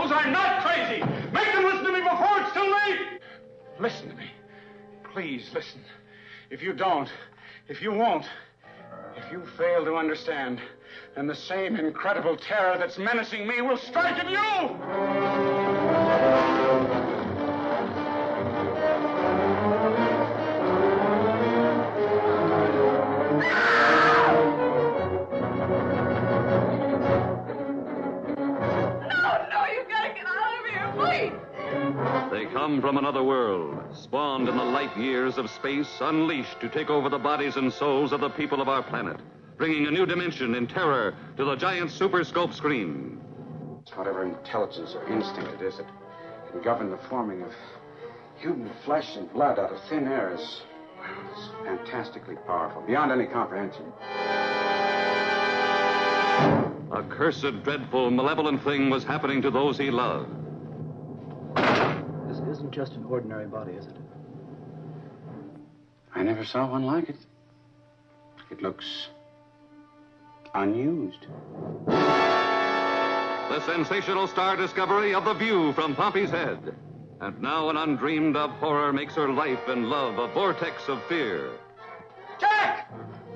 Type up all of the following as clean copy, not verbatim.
knows I'm not crazy. Make them listen to me before it's too late. Listen to me. Please listen. If you don't, if you won't, if you fail to understand, then the same incredible terror that's menacing me will strike at you! They come from another world, spawned in the light years of space, unleashed to take over the bodies and souls of the people of our planet, bringing a new dimension in terror to the giant Super Scope screen. Whatever intelligence or instinct it is that can govern the forming of human flesh and blood out of thin air is fantastically powerful, beyond any comprehension. A cursed, dreadful, malevolent thing was happening to those he loved. This isn't just an ordinary body, is it? I never saw one like it. It looks unused. The sensational star discovery of The View from Pompey's Head. And now an undreamed-of horror makes her life and love a vortex of fear. Jack!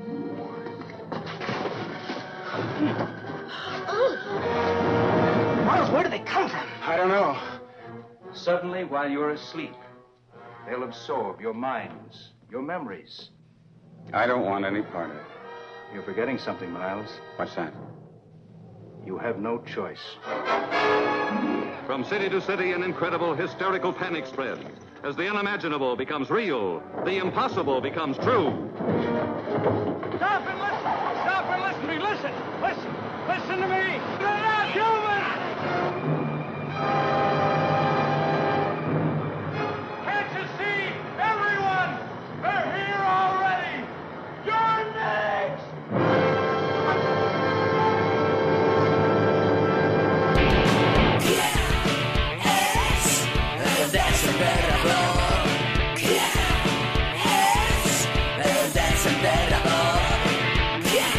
Miles, where do they come from? I don't know. Suddenly, while you're asleep, they'll absorb your minds, your memories. I don't want any part of it. You're forgetting something, Miles. What's that? You have no choice. From city to city, an incredible, hysterical panic spreads. As the unimaginable becomes real, the impossible becomes true. Stop and listen! Stop and listen to me! Listen! Listen! Listen to me! They're not human! Can't you see? Everyone! They're here already! You're next! That's a better ball. Yes, that's a better ball. Yes,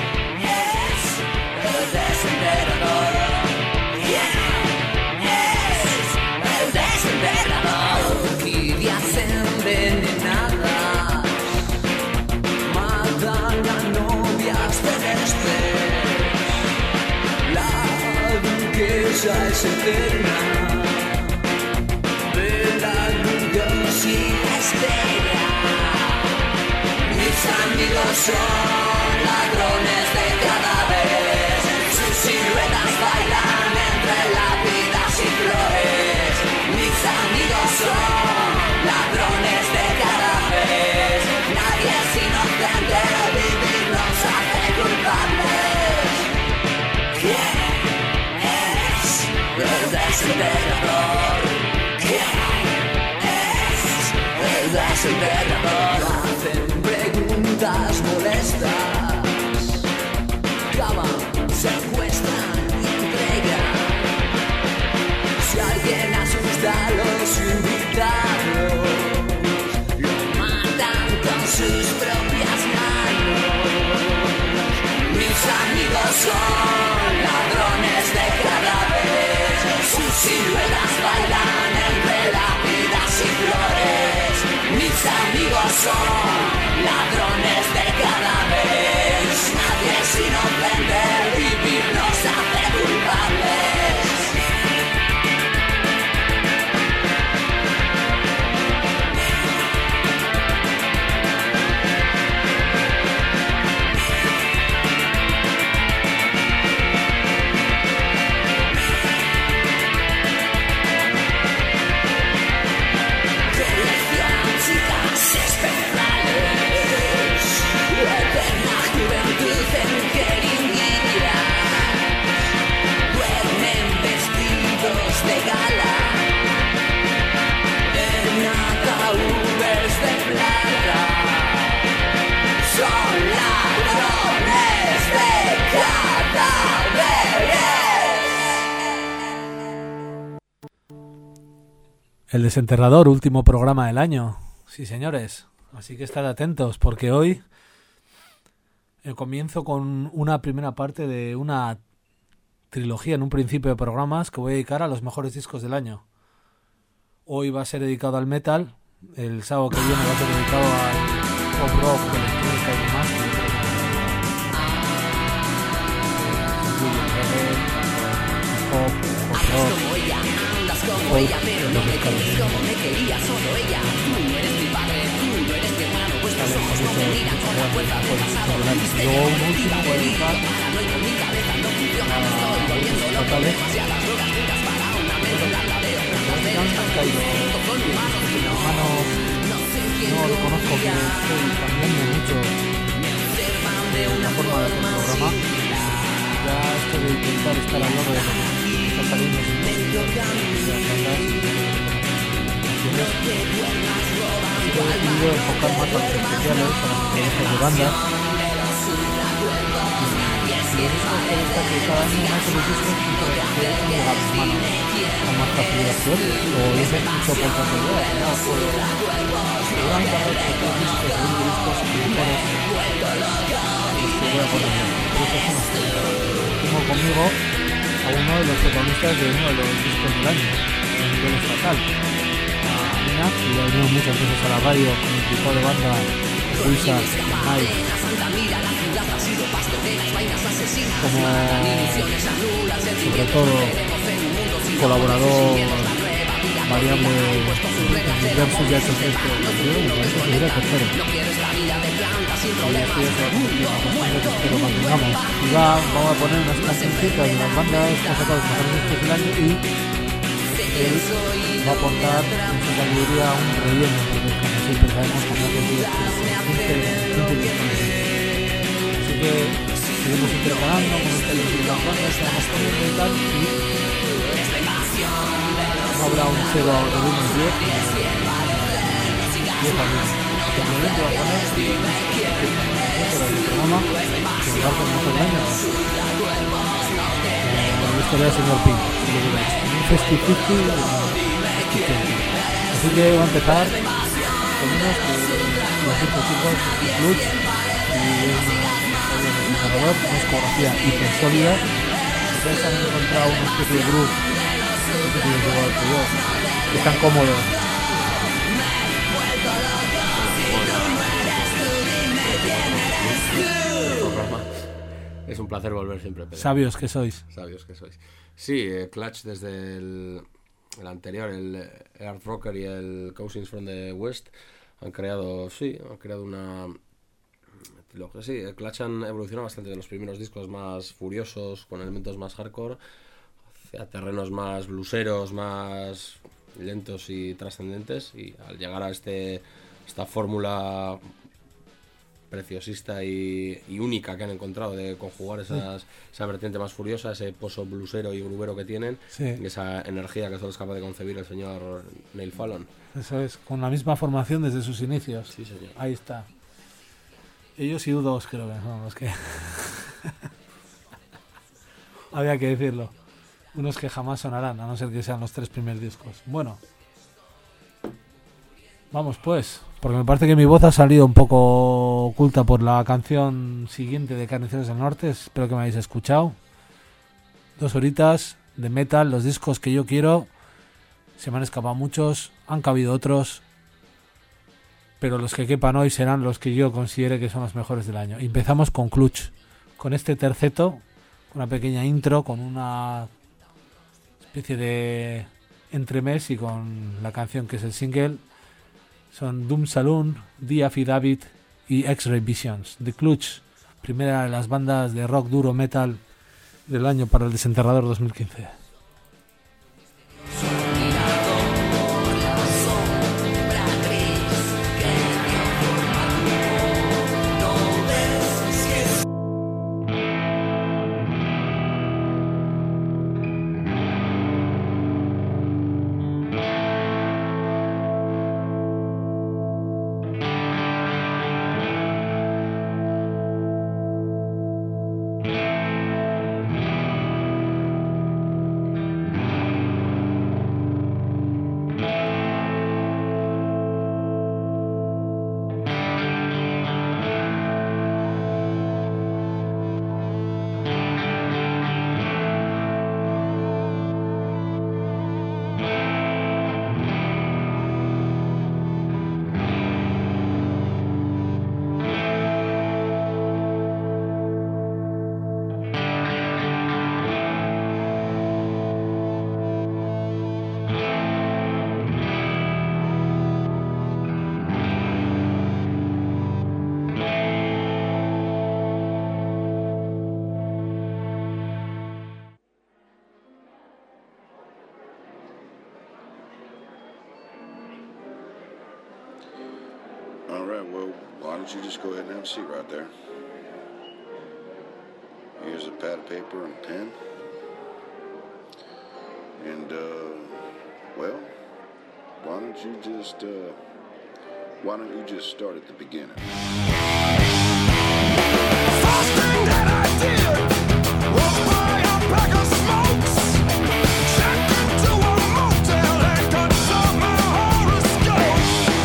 that's a better ball. Yes, that's a better ball. Occhidi envenenadas, matan a novias celestes. La duquesa es eterna. Mis amigos son ladrones de cadáveres, sus siluetas bailan entre lápidas y flores. Mis amigos son ladrones de cadáveres, nadie es inocente, vivir nos hace culpables. ¿Quién es el desesperador? ¿Quién es el desesperador? Hacen preguntas molestas, clavan, secuestran y entregan. Si alguien asusta a los invitados, lo matan con sus propias manos. Mis amigos son ladrones de cadáveres, sus siluetas bailan entre lápidas y flores. Mis amigos son ladrones de cadáveres, nadie es inocente, vivir nos hace culpables. De gala, en ataúdes de plata, son ladrones de cadáveres. El Desenterrador, último programa del año. Sí, señores. Así que estad atentos, porque hoy comienzo con una primera parte de una trilogía en un principio de programas que voy a dedicar a los mejores discos del año. Hoy va a ser dedicado al metal, el sábado que viene va a ser dedicado al pop rock, electrónica y demás. Pop rock, folk, los descargos. Luego un último voy a dedicar a totales. Hermanos, no lo conozco, que estoy cambiando mucho la forma de hacer el programa. Ya esto de intentar estar al lado de lo que está saliendo sin posibilidad de las bandas. Así que he decidido enfocar más a los especiales, a las entrevistas de bandas. Y esta que cada año más de los discos que han llegado a mis manos con más facilidad que otros, o es mucho por casualidad, no, seguramente habrá hecho 3 discos o 20 discos mejores los que voy a poner. Pero eso es una. Tengo conmigo a uno de los protagonistas de uno de los discos del año, a nivel estatal, a Nina, que ya ha venido muchas veces a la radio con el tipo de banda Luisa, Mike, como sobre todo colaborador variable en diversos ya hecho esto, me parece que sería tercero. Pero mantengamos. Y vamos a poner unas cancioncitas de las bandas que han sacado los mejores discos del año y él va a aportar en su sabiduría un relleno, porque como siempre sabemos que no es 15 así que seguimos intercalando con el teléfono de las bandas que vamos poniendo y tal, y no habrá un 0 de 1 y 10 también. Simplemente va a poner el programa que va con mucho daño. La historia del señor Pink, si lo diréis. Un 50-50. Así que va a empezar con unos que los 5 chicos de Clutch y un narrador, una discografía hiper sólida. Ustedes han encontrado una especie de groove que están cómodos. Es un placer volver siempre, Pedro. Sabios que sois. Sabios que sois. Sí, Clutch desde el anterior, el Art Rocker y el Cousins from the West, han creado una trilogía. Sí, Clutch han evolucionado bastante de los primeros discos más furiosos, con elementos más hardcore, hacia terrenos más blueseros, más lentos y trascendentes, y al llegar a esta fórmula preciosista y única que han encontrado de conjugar esa vertiente más furiosa, ese pozo blusero y grubero que tienen, y esa energía que solo es capaz de concebir el señor Neil Fallon. Eso es, con la misma formación desde sus inicios. Sí, señor. Ahí está. Ellos y U2 creo que son los que había que decirlo, unos que jamás sonarán, a no ser que sean los 3 primeros discos. Bueno, vamos pues, porque me parece que mi voz ha salido un poco oculta por la canción siguiente de Carniceros del Norte. Espero que me hayáis escuchado. 2 horitas de metal, los discos que yo quiero. Se me han escapado muchos, han cabido otros, pero los que quepan hoy serán los que yo considere que son los mejores del año. Empezamos con Clutch, con este terceto, una pequeña intro, con una especie de entremés y con la canción que es el single. Son Doom Saloon, The Affidavit y X-Ray Visions. The Clutch, primera de las bandas de rock duro metal del año para el Desenterrador 2015. don't you just go ahead and have a seat right there? Here's a pad of paper and a pen. And, well, why don't you just start at the beginning? First thing that I did was buy a pack of smokes. Checked into a motel and got some horoscope.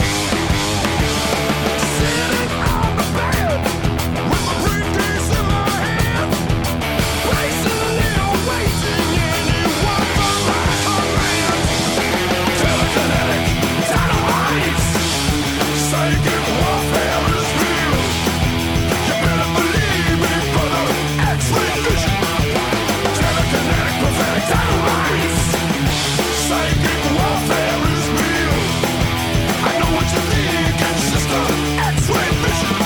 Sitting on the bed with my briefcase in my hand, patiently awaiting anyone from my command. Telekinetic dynamite, psychic warfare is real. You better believe me, brother. X-ray vision, telekinetic prophetic dynamite, psychic warfare is real. I know what you think, and sister, X-ray vision.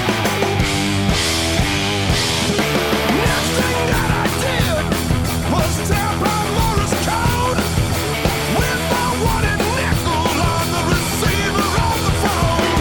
Next thing that I did was tap on Morse code with my wanted nickel on the receiver of the phone.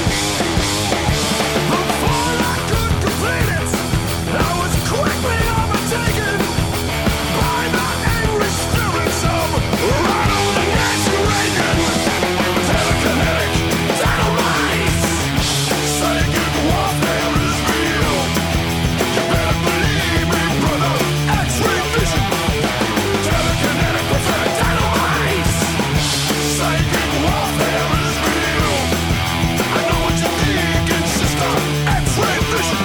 Before I could complete it, I was quickly overtaken by the angry spirits of Ronald and Nancy Reagan. Telekinetic dynamite, psychic warfare is real. You better believe me, brother. X-ray vision, telekinetic prophetic dynamite, psychic warfare is real. I know what you think, and sister, X-ray vision.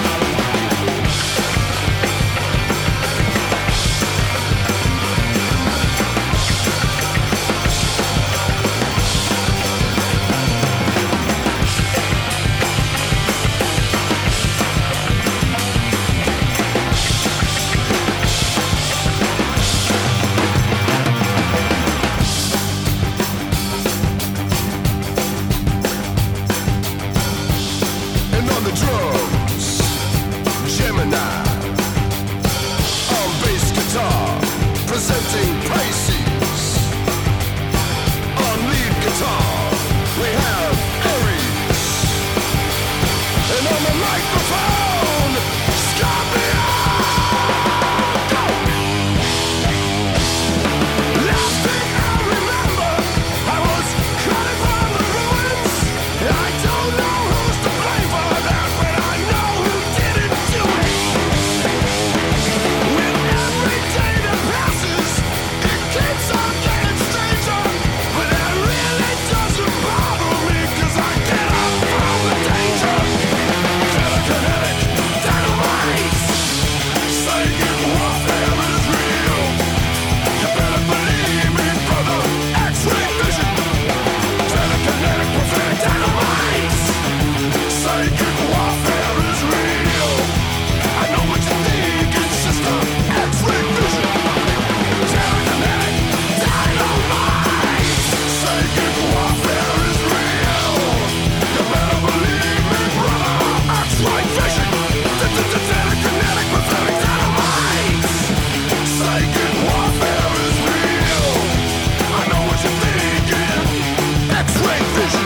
And on the drums, Gemini. On bass guitar, presenting Pisces. On lead guitar, we have Aries. And on the microphone, Scorpio. Last thing I remember, I was cutting from the ruins. I don't know who's to blame for that, but I know who didn't do it. With every day that passes, it keeps on getting stranger. But that really doesn't bother me, 'cause I get up from the danger. Telekinetic dynamite, psychic warfare is real. You better believe me, brother. X-ray vision, telekinetic prophetic dynamite, psychic warfare is real. I know what you think, and sister, X-ray vision, telekinetic dynamite, psychic warfare is real. You better believe me, brother. X-ray vision, telekinetic prophetic dynamite, psychic warfare is real. I know what you're thinking. X-ray vision.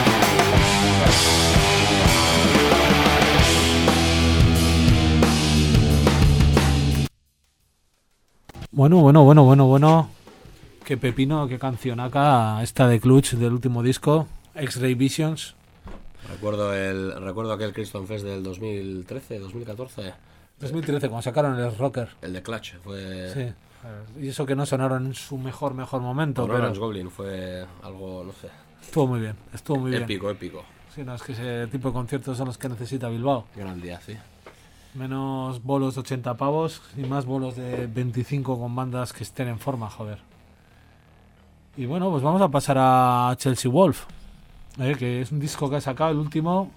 Bueno. Qué pepino, qué canción acá, esta de Clutch del último disco, X-Ray Visions. Recuerdo aquel Kingston Fest del 2013, 2014. 2013, cuando sacaron el Rocker. El de Clutch fue... Sí. Y eso que no sonaron en su mejor momento, Con pero Orange Goblin fue algo, no sé, estuvo muy bien. épico. Sí, no, es que ese tipo de conciertos son los que necesita Bilbao. Gran día, sí. Menos bolos de 80 pavos y más bolos de 25 con bandas que estén en forma, joder. Y bueno, pues vamos a pasar a Chelsea Wolf, que es un disco que ha sacado, el último,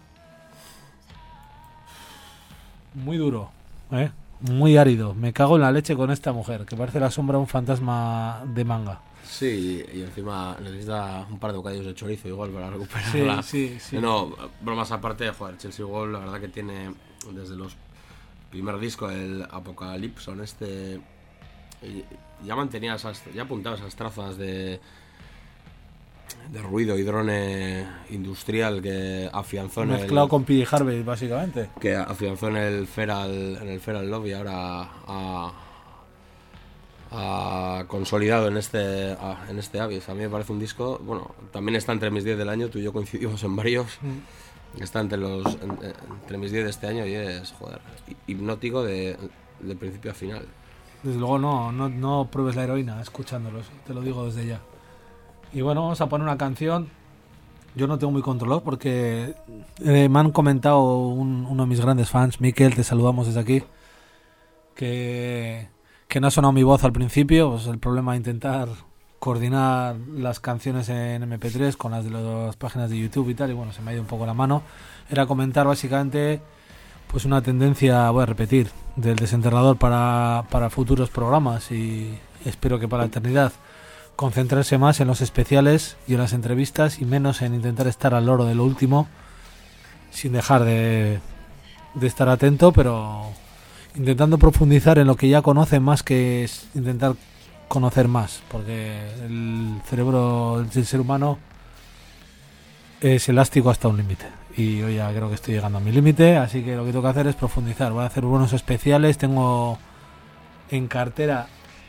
muy duro, muy árido. Me cago en la leche con esta mujer, que parece la sombra de un fantasma de manga. Sí, y encima necesita un par de bocadillos de chorizo igual para recuperarla. Sí. No, bromas aparte, joder, Chelsea Wolf la verdad que tiene desde los primer disco, el Apocalypson, ya mantenía ya apuntaba esas trazas de ruido y drone industrial que afianzó en Mezclado con P.J. Harvey, básicamente. que afianzó en el Feral Lobby, ahora ha consolidado en este Abyss. A mí me parece un disco, bueno, también está entre mis 10 del año, tú y yo coincidimos en varios. Está entre mis 10 de este año y es, joder, hipnótico de principio a final. Desde luego no pruebes la heroína escuchándolos, te lo digo desde ya. Y bueno, vamos a poner una canción. Yo no tengo muy controlado porque me han comentado uno de mis grandes fans, Miquel, te saludamos desde aquí, que no ha sonado mi voz al principio. Pues el problema de intentar coordinar las canciones en MP3 con las de las páginas de YouTube y tal, y bueno, se me ha ido un poco la mano. Era comentar básicamente pues una tendencia, voy a repetir, del Desenterrador para futuros programas, y espero que para la eternidad, concentrarse más en los especiales y en las entrevistas y menos en intentar estar al loro de lo último, sin dejar de estar atento, pero intentando profundizar en lo que ya conoce más que intentar conocer más, porque el cerebro del ser humano es elástico hasta un límite, y yo ya creo que estoy llegando a mi límite, así que lo que tengo que hacer es profundizar. Voy a hacer buenos especiales, tengo en cartera,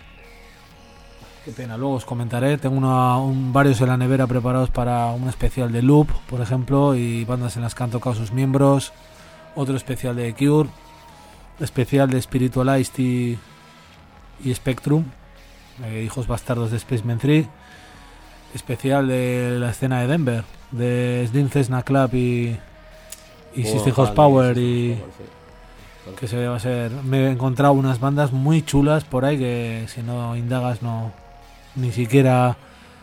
qué pena, luego os comentaré, tengo varios en la nevera preparados para un especial de Loop, por ejemplo, y bandas en las que han tocado sus miembros, otro especial de Cure, especial de Spiritualized y Spectrum, hijos bastardos de Spaceman 3, especial de la escena de Denver, de Slim Cessna Club y System House Power, y que se va a ser. Me he encontrado unas bandas muy chulas por ahí que si no indagas ni siquiera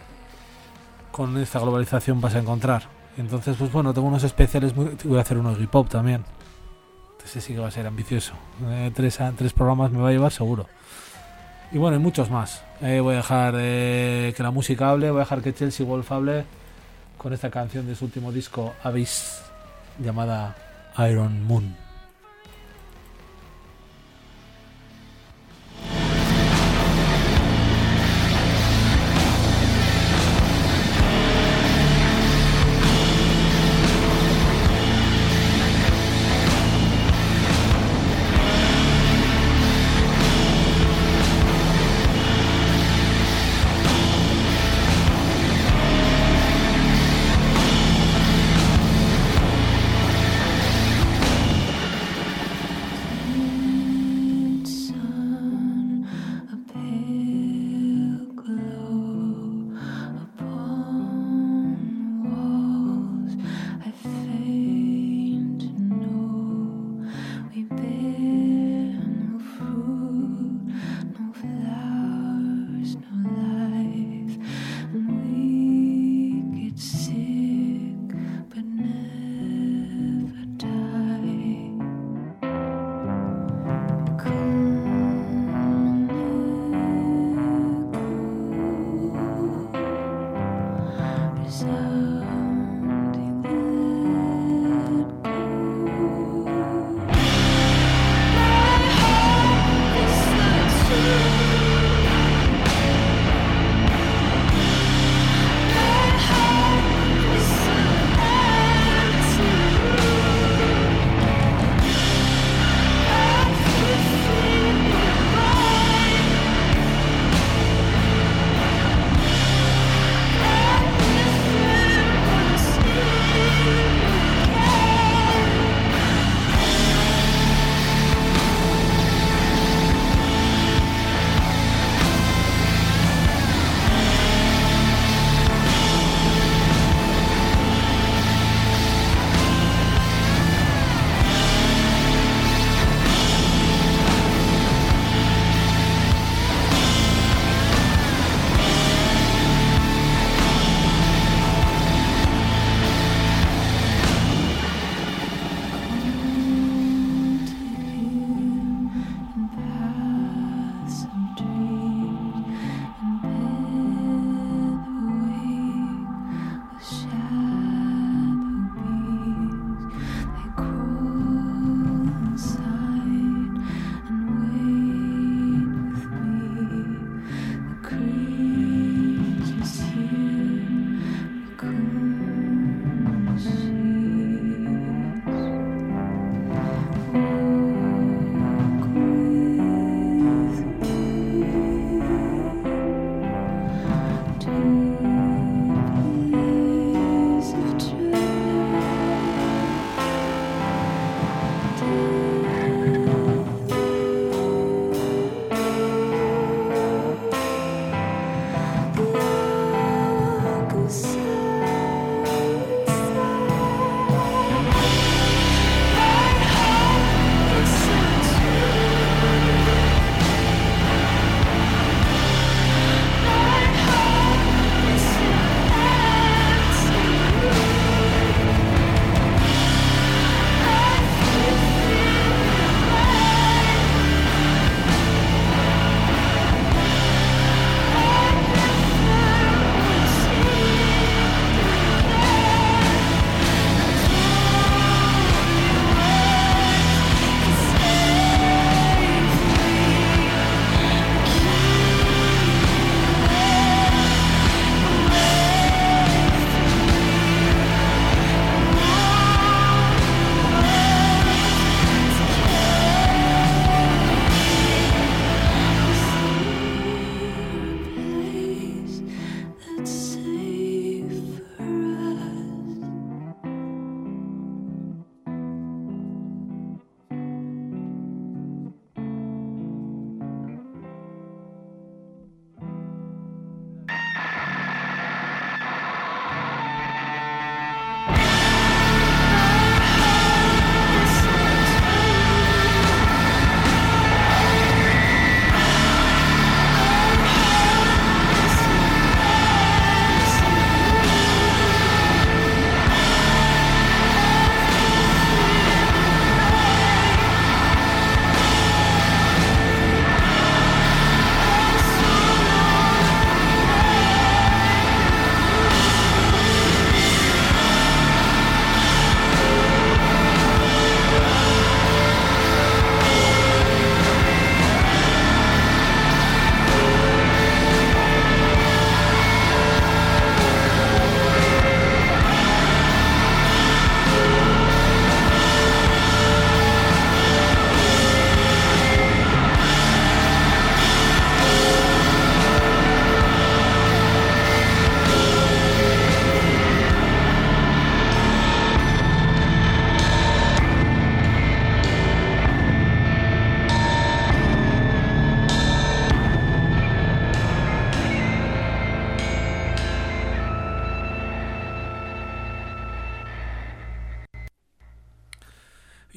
con esta globalización vas a encontrar. Entonces, pues bueno, tengo unos especiales, voy a hacer unos hip hop también. Entonces sí que va a ser ambicioso. 3 programas me va a llevar seguro. Y bueno, y muchos más. Voy a dejar que la música hable, voy a dejar que Chelsea Wolf hable con esta canción de su último disco, Abyss, llamada Iron Moon.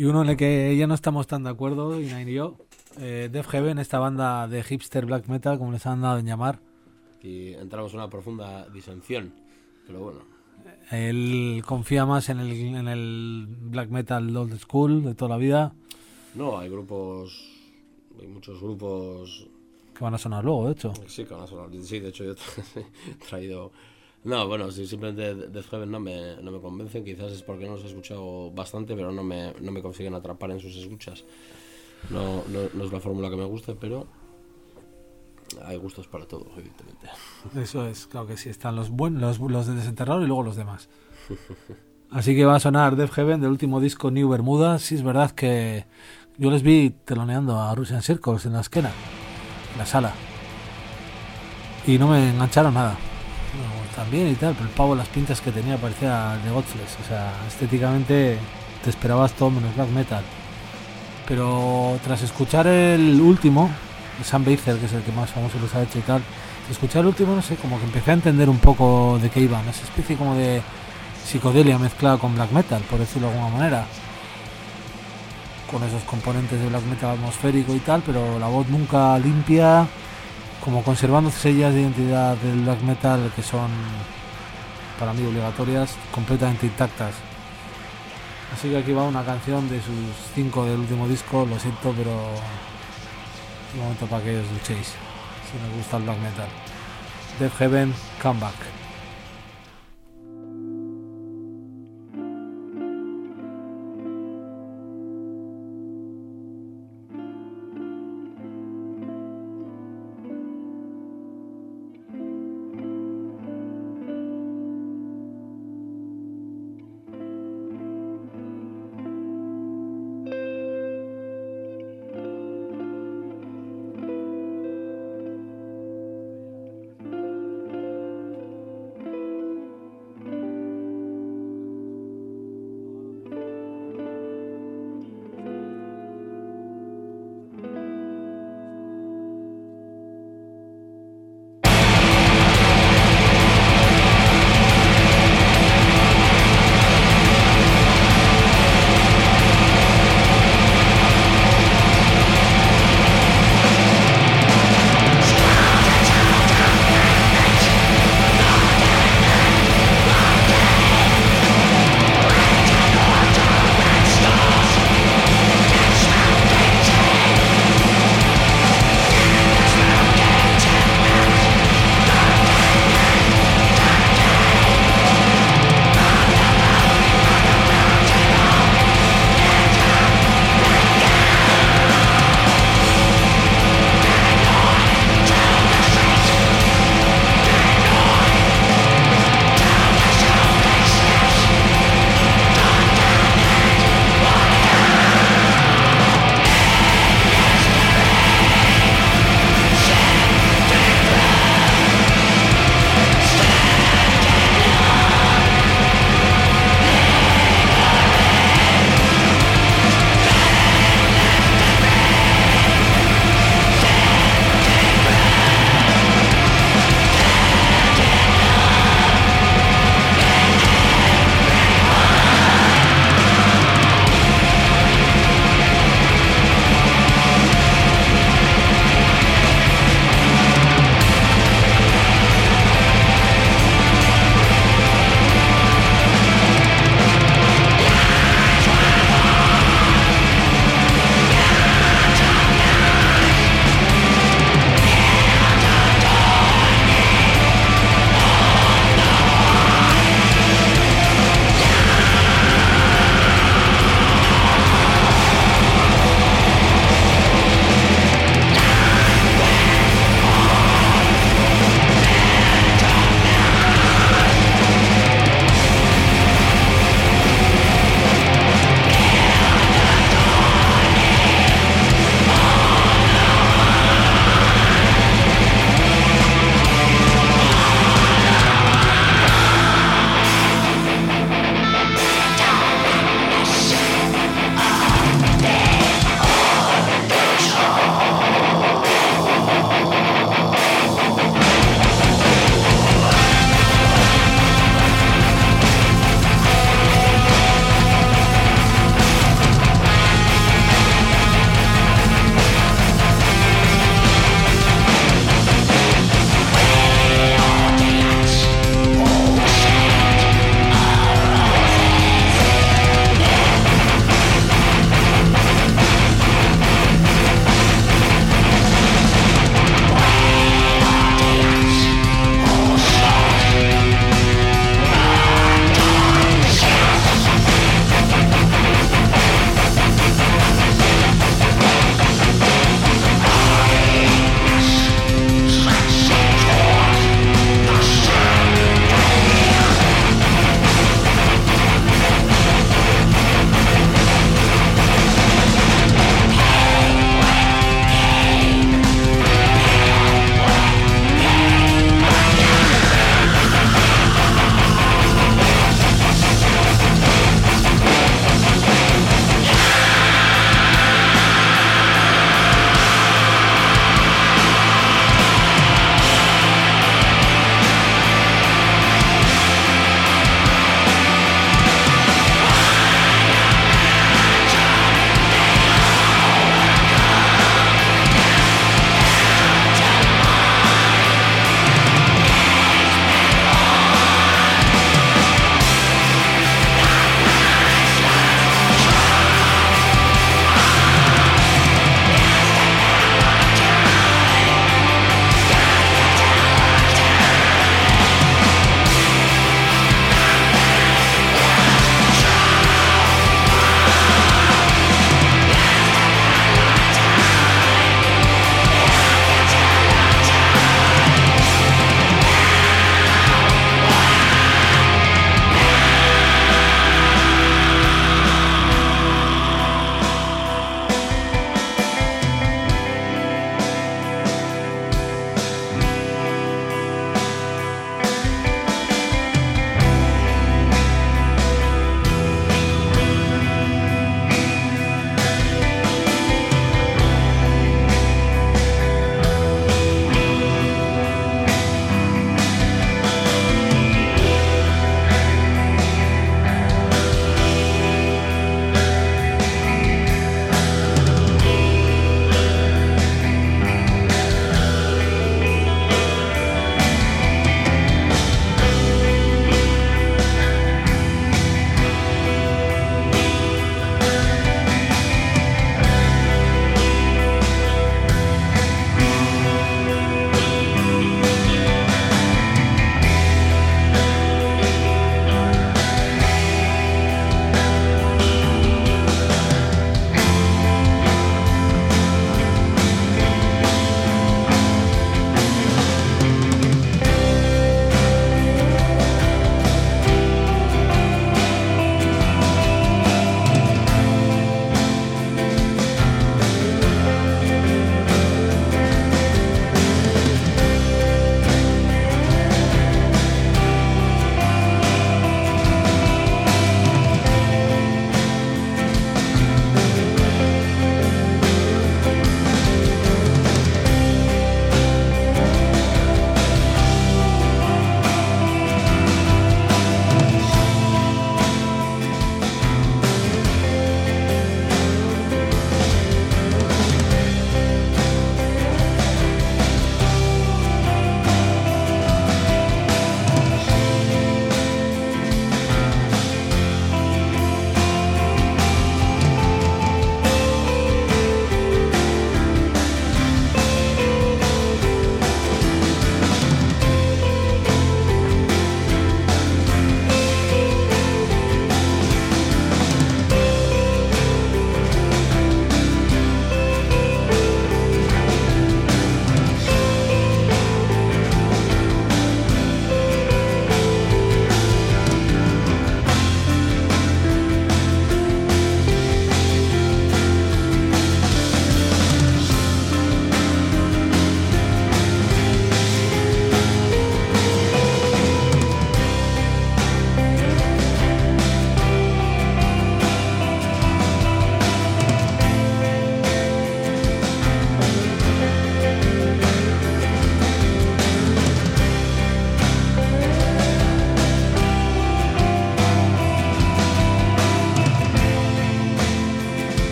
Y uno en el que ya no estamos tan de acuerdo, Ina y yo, Death Heaven, esta banda de hipster black metal, como les han dado en llamar. Y entramos en una profunda disensión, pero bueno. Él confía más en el black metal old school de toda la vida. No, hay muchos grupos que van a sonar luego, de hecho. Sí, que van a sonar. Sí, de hecho yo he traído... No, bueno, sí, simplemente Death Heaven no me convencen. Quizás es porque no los he escuchado bastante, pero no me consiguen atrapar en sus escuchas. No es la fórmula que me guste, pero hay gustos para todo, evidentemente. Eso es, claro que sí. Están los buenos, los de Desenterrador y luego los demás. Así que va a sonar Death Heaven del último disco New Bermuda. Sí, es verdad que yo les vi teloneando a Russian Circles en la esquena, en la sala, y no me engancharon nada. No, también y tal, pero el pavo, las pintas que tenía parecía de Godflesh. O sea, estéticamente te esperabas todo menos black metal. Pero tras escuchar el último, Sam Baker, que es el que más famoso les ha hecho y tal, tras escuchar el último, no sé, como que empecé a entender un poco de qué iba. Esa especie como de psicodelia mezclada con black metal, por decirlo de alguna manera, con esos componentes de black metal atmosférico y tal, pero la voz nunca limpia, como conservando sellas de identidad del black metal que son para mí obligatorias, completamente intactas. Así que aquí va una canción de sus 5 del último disco. Lo siento, pero es un momento para que os luchéis si nos gusta el black metal. Death Heaven, Come Back.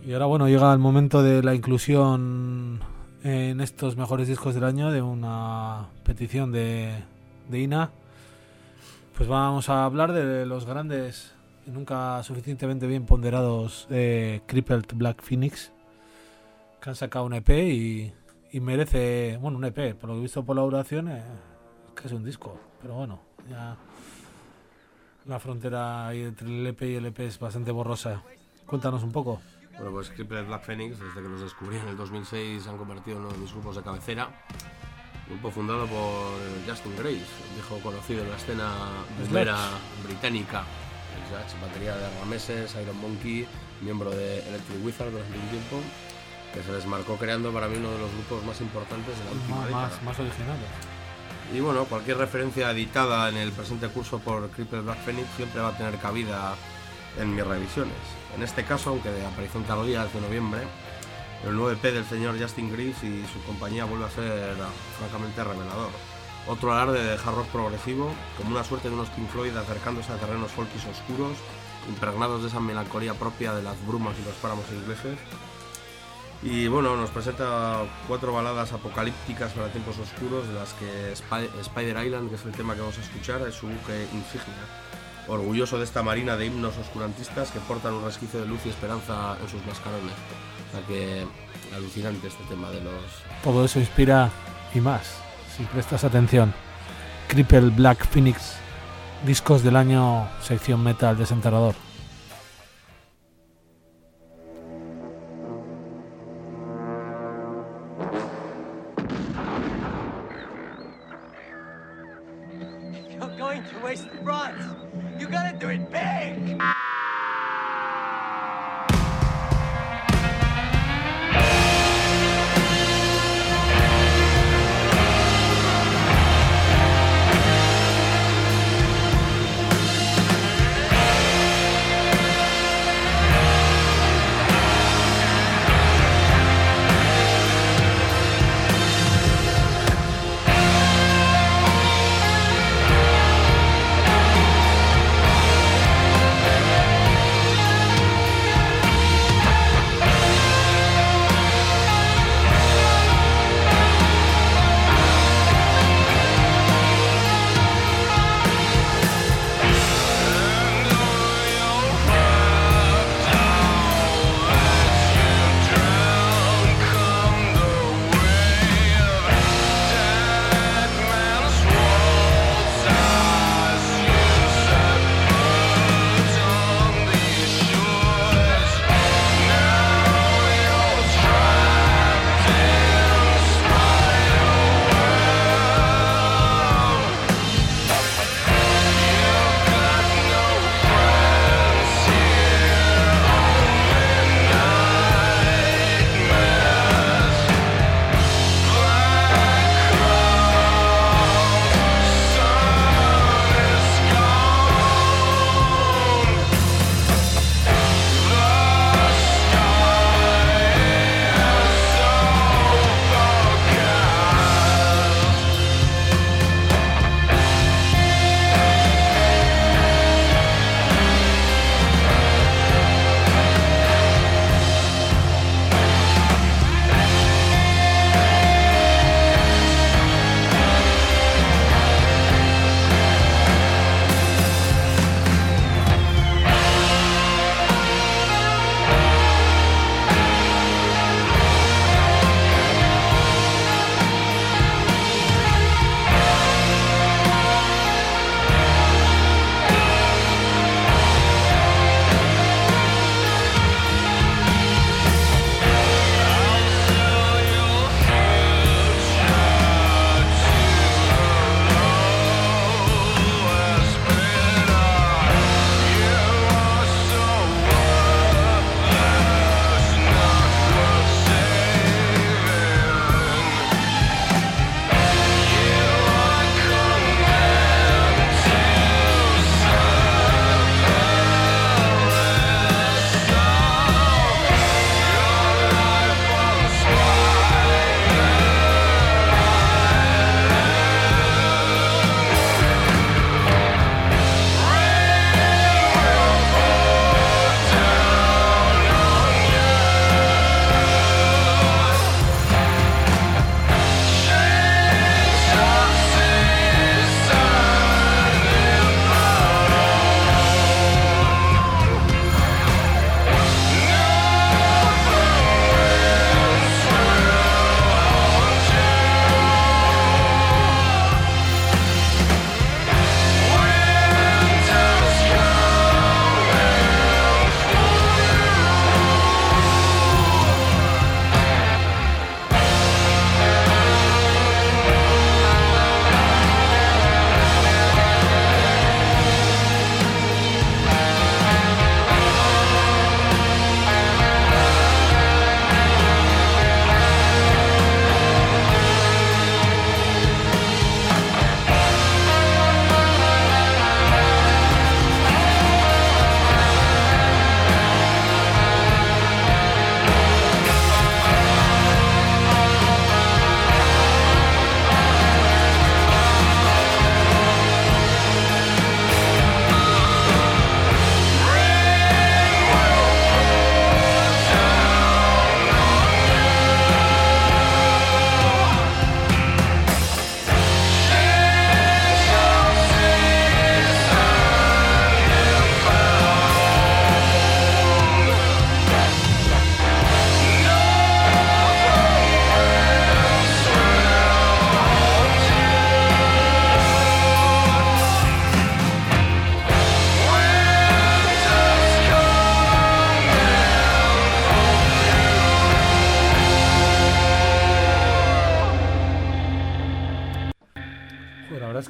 Y ahora, bueno, llega el momento de la inclusión en estos mejores discos del año de una petición de Ina. Pues vamos a hablar de los grandes y nunca suficientemente bien ponderados Crippled Black Phoenix, que han sacado un EP y merece, bueno, un EP, por lo que he visto por la duración, que es un disco, pero bueno, ya la frontera ahí entre el EP y el EP es bastante borrosa. Cuéntanos un poco. Bueno, pues Crippled Black Phoenix, desde que los descubrí en el 2006, se han convertido en uno de mis grupos de cabecera. Grupo fundado por Justin Grace, un viejo conocido en la escena boomera británica. El batería de Rameses, Iron Monkey, miembro de Electric Wizard durante un tiempo, que se les marcó creando para mí uno de los grupos más importantes de la última década. Más originales. Y bueno, cualquier referencia editada en el presente curso por Crippled Black Phoenix siempre va a tener cabida en mis revisiones. En este caso, aunque de aparición tardía desde noviembre, el nuevo EP del señor Justin Grace y su compañía vuelve a ser francamente revelador. Otro alarde de hard rock progresivo, como una suerte de unos Pink Floyd acercándose a terrenos folkis oscuros, impregnados de esa melancolía propia de las brumas y los páramos ingleses. Y bueno, nos presenta 4 baladas apocalípticas para tiempos oscuros, de las que Spider Island, que es el tema que vamos a escuchar, es su buque insignia, orgulloso de esta marina de himnos oscurantistas que portan un resquicio de luz y esperanza en sus mascarones. O sea que alucinante este tema de los... Todo eso inspira y más, si prestas atención. Crippled Black Phoenix, discos del año, sección metal desenterrador. You're going to waste the bronze. You gotta do it big.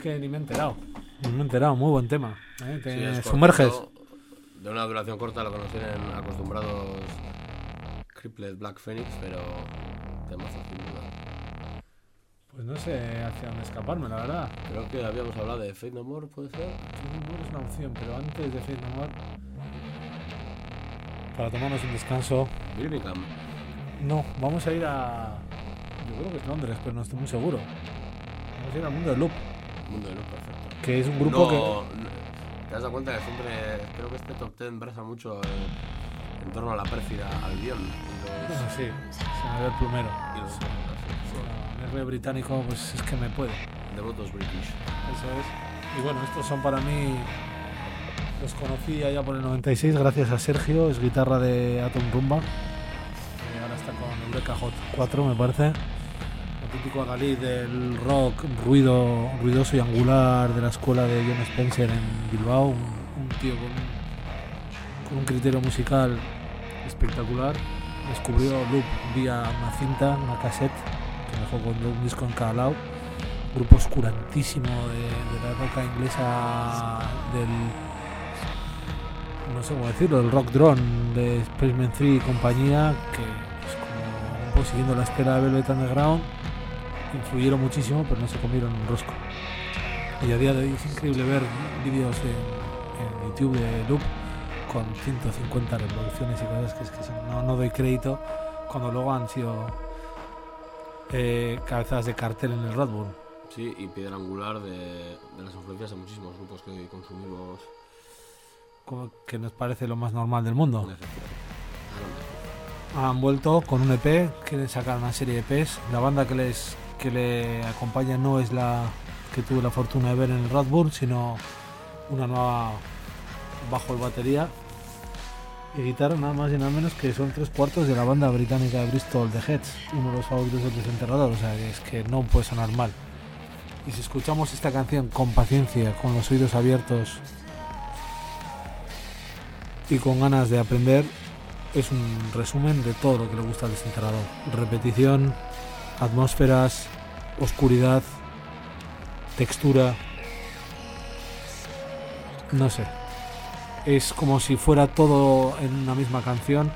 que ni me he enterado. Muy buen tema. Te Sí, es sumerges. cortito, de una duración corta, lo que nos tienen acostumbrados Crippled Black Phoenix, pero temazo sin duda. Pues no sé hacia dónde escaparme, la verdad. Creo que habíamos hablado de Fate No More, ¿puede ser? Fate No More es una opción, pero antes de Fate No More, para tomarnos un descanso, Birmingham. no, vamos a ir a... Yo creo que es Londres, pero no estoy muy seguro. Vamos a ir al Mundo de Loop, Mundo de Luz, perfecto. que es un grupo ¿Te has dado cuenta que siempre creo que este top 10 versa mucho en torno a la pérfida, al guión? Bueno, sí, se me ve el plumero. Y los El rey británico, pues es que me puede. devotos british. Eso es. Y bueno, estos son para mí... Los conocí allá por el 96 gracias a Sergio, es guitarra de Atom Rumba. Ahora está con Eureka Hot 4, me parece. El típico adalid del rock ruidoso y angular de la escuela de John Spencer en Bilbao. Un tío con un criterio musical espectacular. Descubrió Loop vía una cinta, una cassette, que dejó con un disco en cada lado. Grupo oscurantísimo de la roca inglesa del... no sé cómo decirlo, el rock drone de Spaceman 3 y compañía, que es como un poco siguiendo la estela de Velvet Underground, influyeron muchísimo, pero no se comieron un rosco. Y a día de hoy es increíble ver vídeos en YouTube de Loop con 150 reproducciones y cosas que es que no doy crédito, cuando luego han sido cabezas de cartel en el Red Bull. Sí, y piedra angular de las influencias de muchísimos grupos que hoy consumimos. Como que nos parece lo más normal del mundo. Han vuelto con un EP, quieren sacar una serie de EPs. La banda que le acompaña no es la que tuve la fortuna de ver en el Red Bull, sino una nueva bajo el batería y guitarra, nada más y nada menos que son 3/4 de la banda británica de Bristol, The Heads, uno de los favoritos del desenterrador, o sea que es que no puede sonar mal. Y si escuchamos esta canción con paciencia, con los oídos abiertos y con ganas de aprender, es un resumen de todo lo que le gusta al desenterrador. Repetición, atmósferas, oscuridad, textura, no sé, es como si fuera todo en una misma canción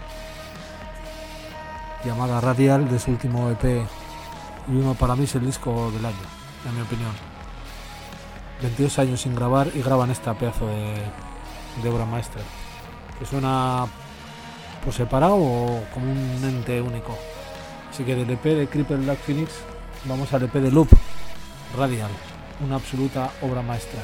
llamada Radial, de su último EP, y uno para mí es el disco del año, en mi opinión. 22 años sin grabar y graban esta pedazo de obra maestra, que suena por separado o como un ente único. Así que del EP de Crippled Black Phoenix vamos al EP de Loop, Radial, una absoluta obra maestra.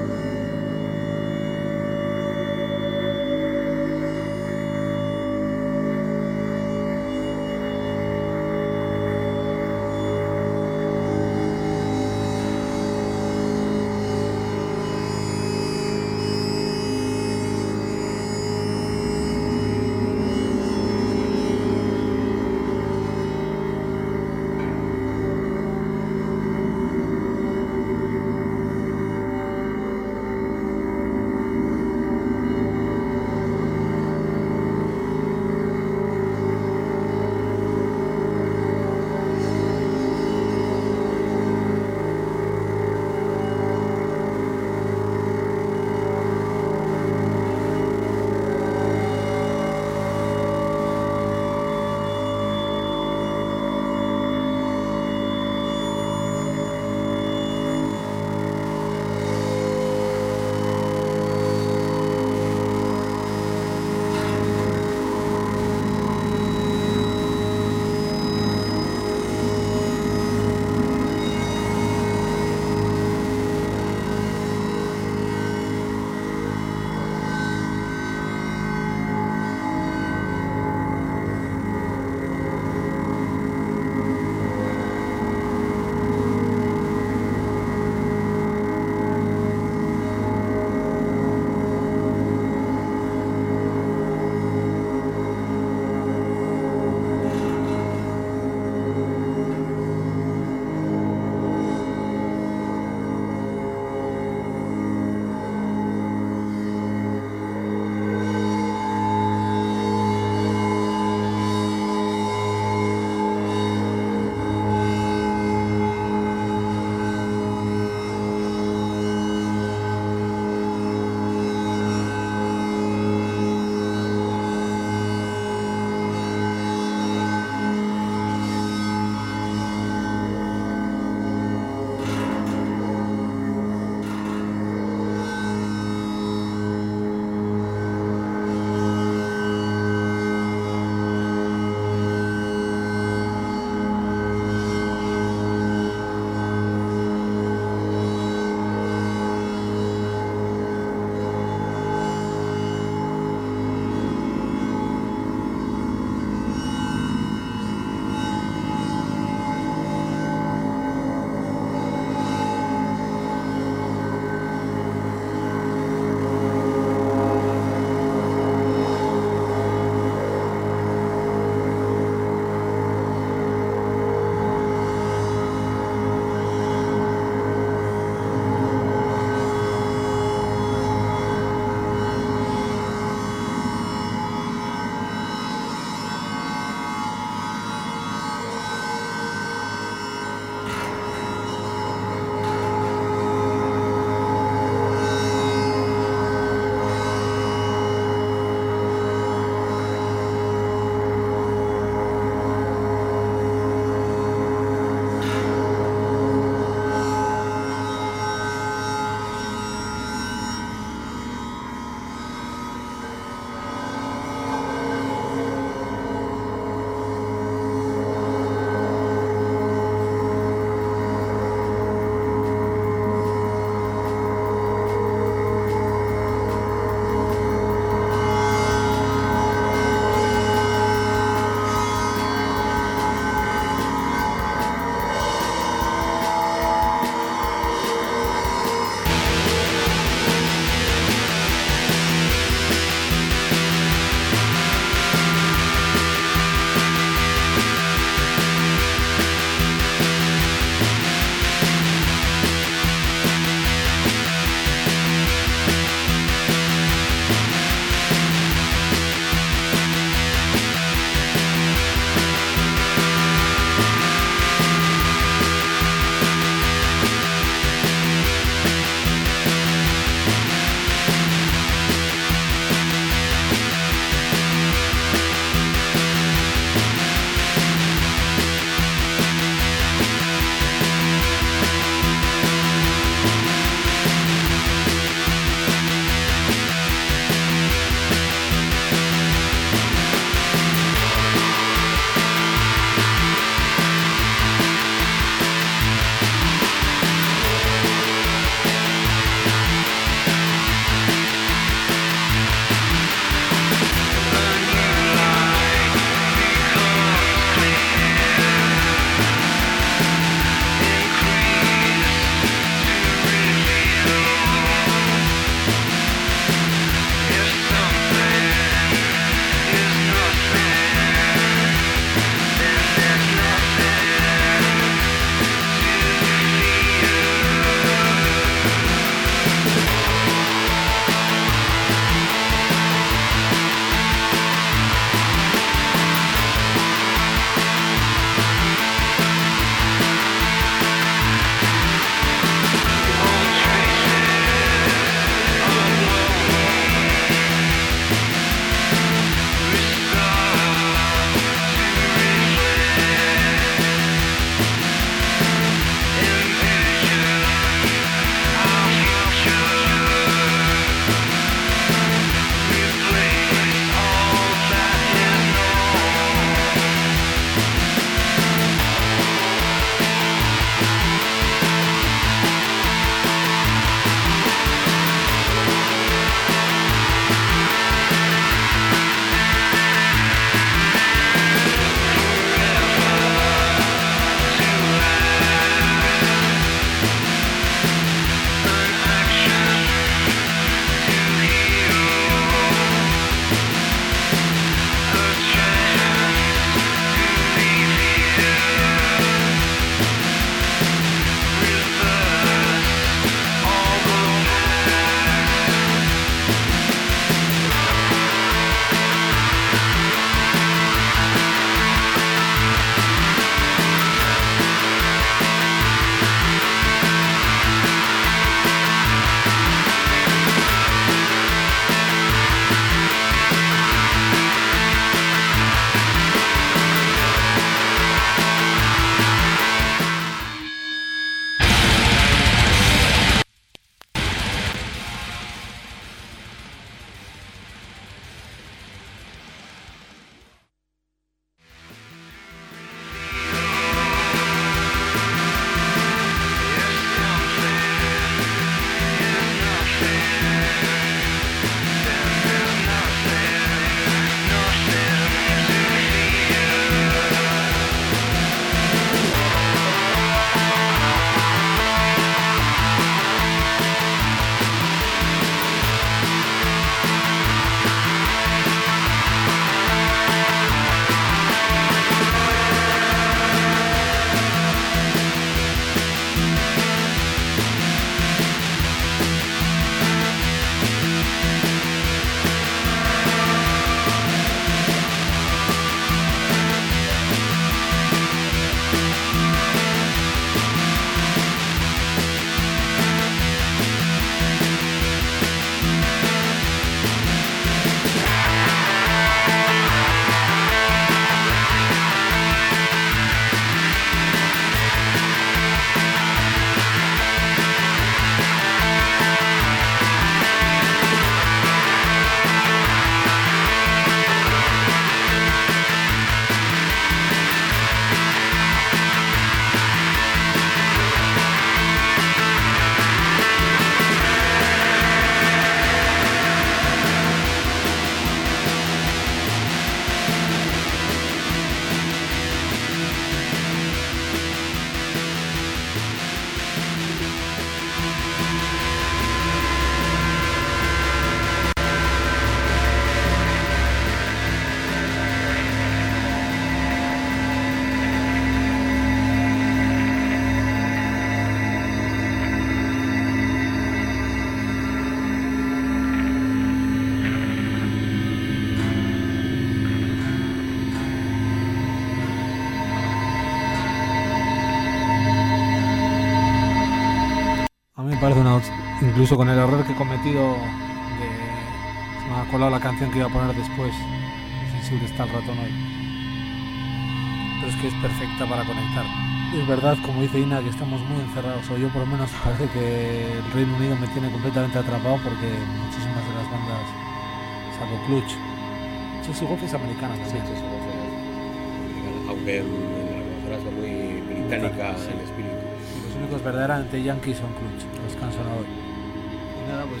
parece incluso con el error que he cometido se me ha colado la canción que iba a poner después. Sensible está el ratón hoy. Pero es que es perfecta para conectar. Es verdad, como dice Ina, que estamos muy encerrados, o yo por lo menos parece que el Reino Unido me tiene completamente atrapado porque muchísimas de las bandas, salvo Clutch, Chelsea Wolf es americana también. Sí, Chelsea Wolf es americana, aunque en la es muy británica sí. en espíritu. Los únicos verdaderamente yankees son Clutch, los que han sonado hoy. Y nada, pues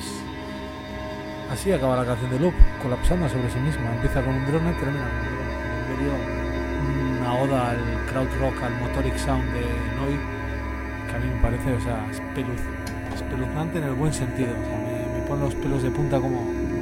así acaba la canción de Loop, colapsando sobre sí misma. Empieza con un drone y termina con un drone. En medio, una oda al crowd rock, al motoric sound de Noi, que a mí me parece, o sea, espeluznante en el buen sentido. O sea, me pone los pelos de punta como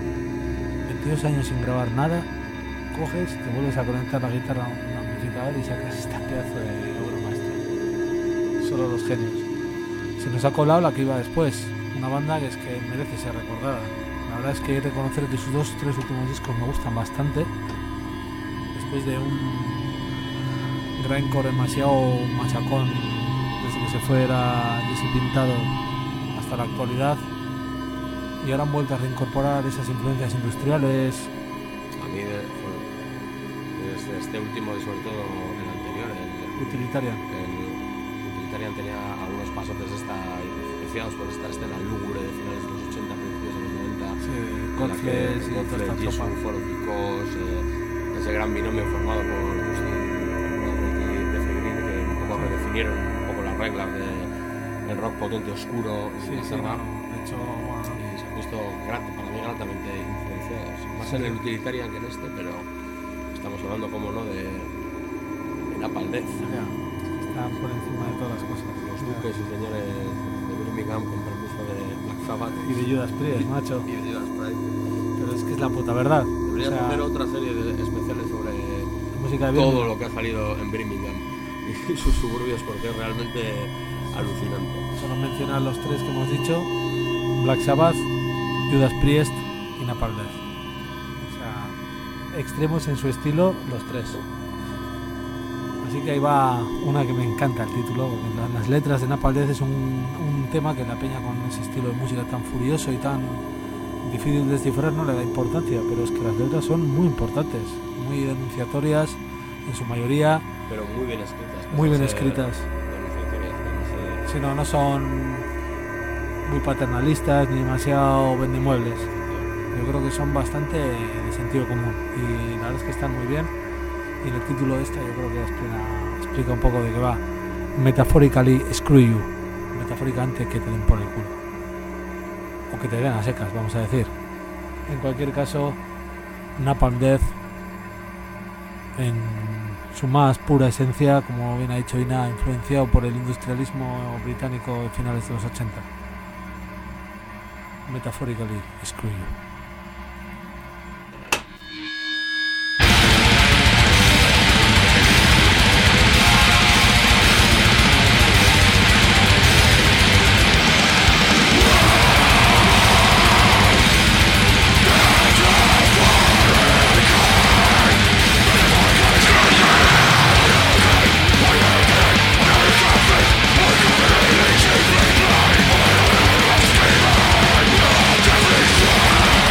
22 años sin grabar nada, coges, te vuelves a conectar la guitarra a un amplificador y sacas este pedazo de obra maestra. Solo los genios. Se nos ha colado la que iba después, una banda que es que merece ser recordada. La verdad es que hay que reconocer que sus 2-3 últimos discos me gustan bastante. Después de un grindcore demasiado machacón desde que se fuera Jesse Pintado hasta la actualidad, y ahora han vuelto a reincorporar esas influencias industriales. A mí desde este último y sobre todo el anterior, el Utilitarian tenía algunos pasotes influenciados por esta escena lúgubre de finales de los 80, principios de los 90. Sí, Godflesh y toda esta Jesus, tropa. Foro Picos, ese gran binomio formado por Justin y Def Green, que un poco redefinieron un poco las reglas del rock potente, oscuro y Sí, cerrado. claro. De hecho, bueno, Y se han visto para mí gratamente influenciados, más en el Utilitarian que en este, pero estamos hablando, como no, de Napalm Death. ya, están por encima de todas las cosas. Los duques y señores de Birmingham con permiso de Black Sabbath Y de Judas Priest, macho. y de Judas Priest. Pero es que es la puta verdad. Deberías O sea, hacer otra serie de especiales sobre música de todo Birmingham. lo que ha salido en Birmingham y sus suburbios, porque es realmente alucinante. Solo mencionar los tres que hemos dicho: Black Sabbath, Judas Priest y Napalm Death. O sea, extremos en su estilo los tres. Así que ahí va una que me encanta el título, porque las letras de Napalm Death es un tema que la peña con ese estilo de música tan furioso y tan difícil de descifrar no le da importancia, pero es que las letras son muy importantes, muy denunciatorias en su mayoría, Pero muy bien escritas. muy bien pese a ser escritas. denunciatorias, Si no, no son muy paternalistas ni demasiado vendemuebles. Yo creo que son bastante de sentido común y la verdad es que están muy bien. Y el título de esta yo creo que explica un poco de qué va. Metaphorically screw you. Metafóricamente que te den por el culo. O que te den a secas, vamos a decir. En cualquier caso, Napalm Death, en su más pura esencia, como bien ha dicho Ina, influenciado por el industrialismo británico de finales de los 80. Metaphorically screw you. Deathly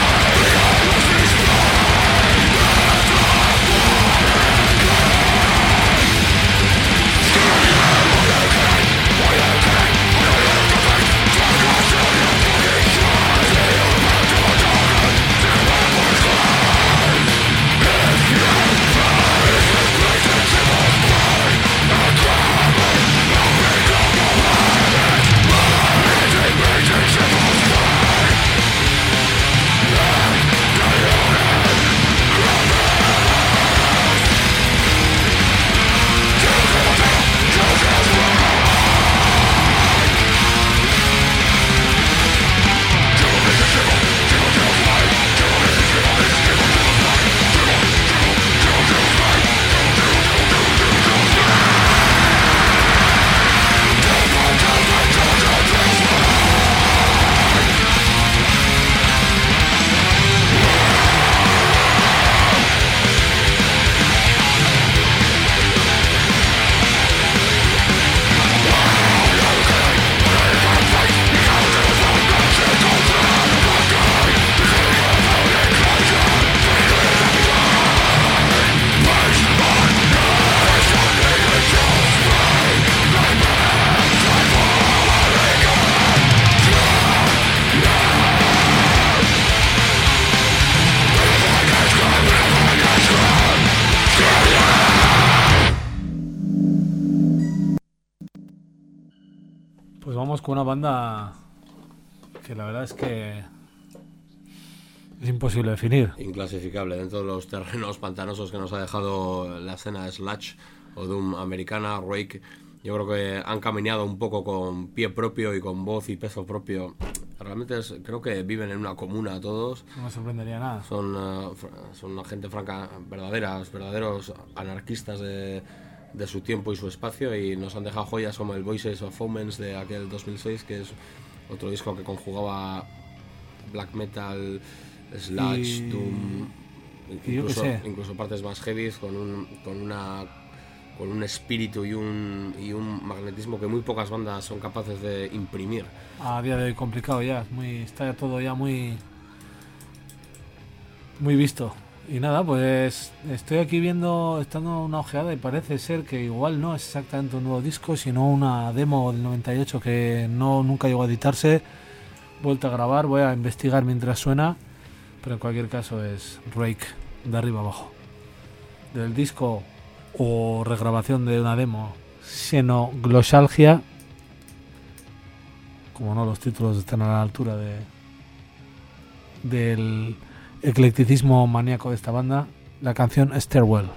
Pues vamos con una banda que la verdad es que es imposible definir. Inclasificable dentro de los terrenos pantanosos que nos ha dejado la escena sludge o doom americana. Rake, yo creo que han caminado un poco con pie propio y con voz y peso propio. Realmente creo que viven en una comuna todos. No me sorprendería nada. Son una gente franca, verdaderos anarquistas de su tiempo y su espacio, y nos han dejado joyas como el Voices of Omens de aquel 2006, que es otro disco que conjugaba black metal, sludge, doom, incluso partes más heavies, con un espíritu y un magnetismo que muy pocas bandas son capaces de imprimir. A día de hoy complicado ya, está todo ya muy visto. Y nada, pues estoy aquí estando una ojeada, y parece ser que igual no es exactamente un nuevo disco, sino una demo del 98 que nunca llegó a editarse. Vuelta a grabar, voy a investigar mientras suena, pero en cualquier caso es Rake, de arriba abajo. Del disco o regrabación de una demo, Xenoglossalgia. Como no, los títulos están a la altura del eclecticismo maníaco de esta banda. La canción Stairwell.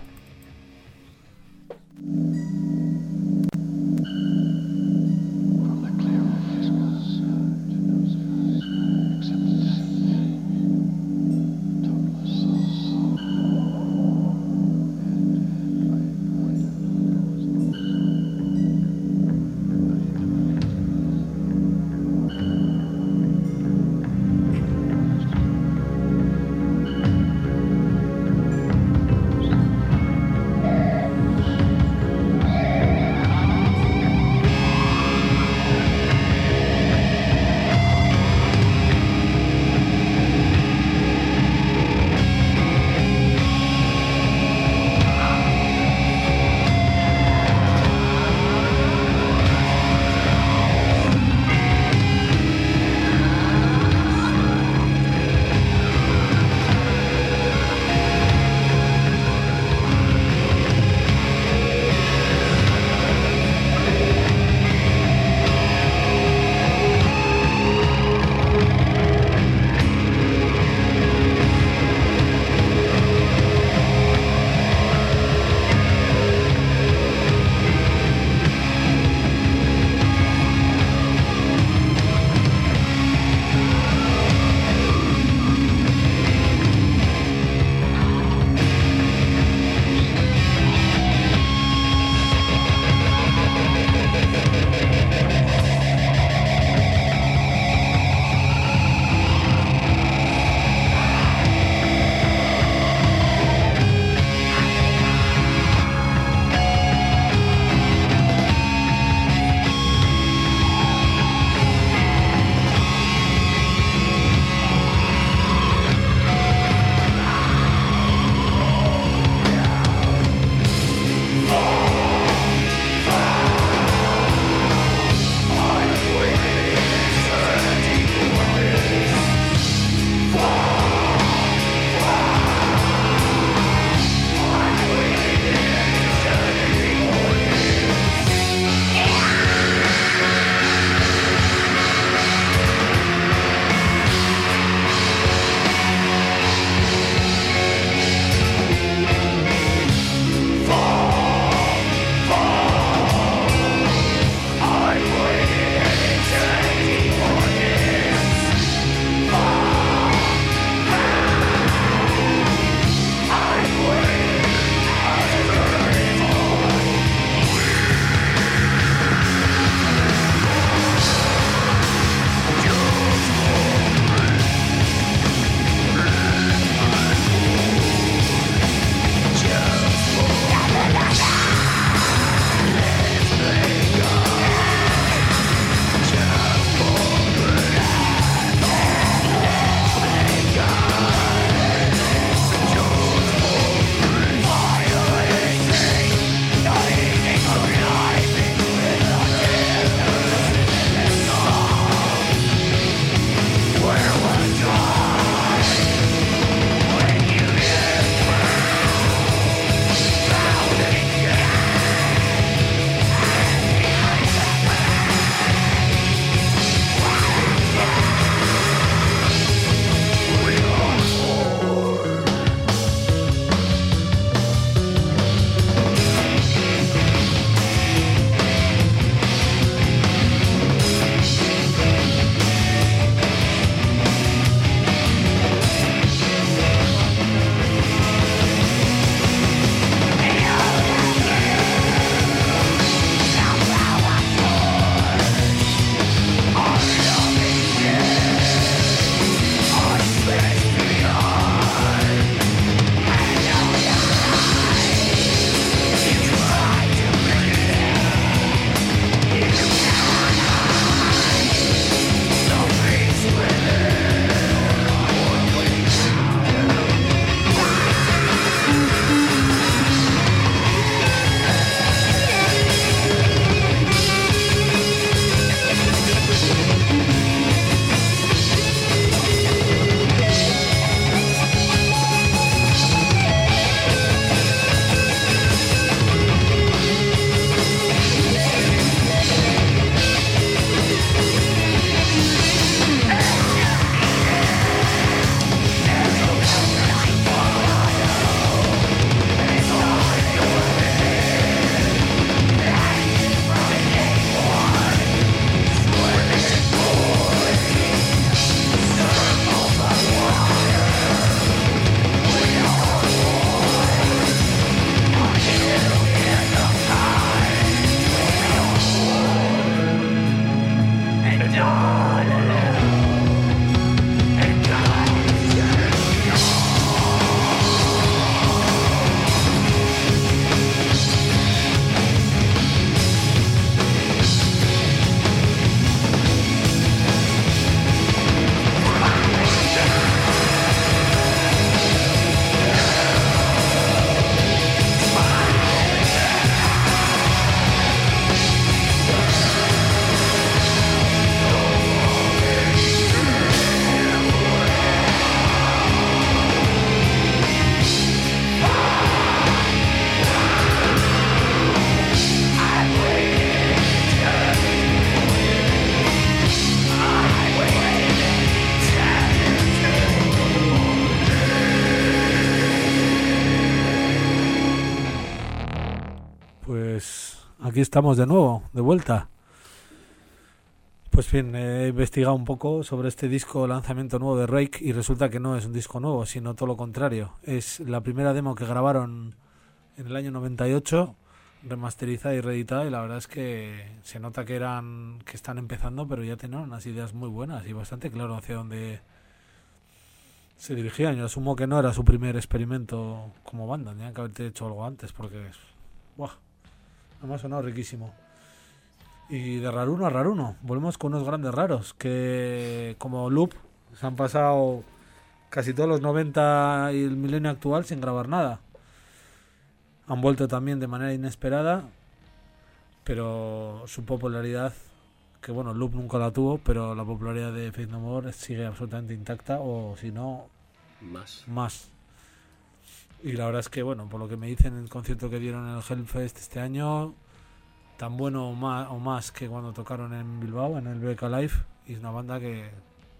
aquí estamos de nuevo, de vuelta. Pues bien, he investigado un poco sobre este disco lanzamiento nuevo de Rake y resulta que no es un disco nuevo, sino todo lo contrario. Es la primera demo que grabaron en el año 98, remasterizada y reeditada, y la verdad es que se nota que están empezando, pero ya tienen unas ideas muy buenas y bastante claro hacia dónde se dirigían. Yo asumo que no era su primer experimento como banda, tenían que haber hecho algo antes, porque ¡buah! Me ha sonado riquísimo. Y de raruno a raruno, volvemos con unos grandes raros que, como Loop, se han pasado casi todos los 90 y el milenio actual sin grabar nada. Han vuelto también de manera inesperada, pero su popularidad, que bueno, Loop nunca la tuvo, pero la popularidad de Faith No More sigue absolutamente intacta, o si no, más. Y la verdad es que, bueno, por lo que me dicen en el concierto que dieron en el Hellfest este año, tan bueno o más que cuando tocaron en Bilbao, en el BK Live, y es una banda que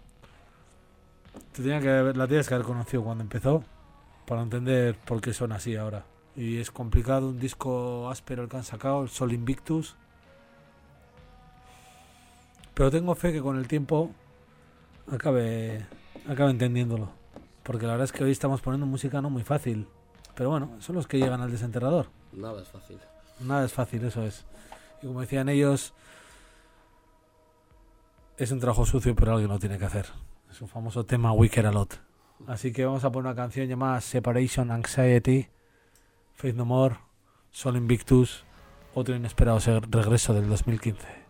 la tienes que haber conocido cuando empezó para entender por qué son así ahora. Y es complicado, un disco áspero el que han sacado, el Sol Invictus, pero tengo fe que con el tiempo acabe entendiéndolo, porque la verdad es que hoy estamos poniendo música no muy fácil, pero bueno, son los que llegan al desenterrador. Nada es fácil. Nada es fácil, eso es. Y como decían ellos, es un trabajo sucio, pero alguien lo tiene que hacer. Es un famoso tema We Care A Lot. Así que vamos a poner una canción llamada Separation Anxiety, Faith No More, Sol Invictus, otro inesperado regreso del 2015.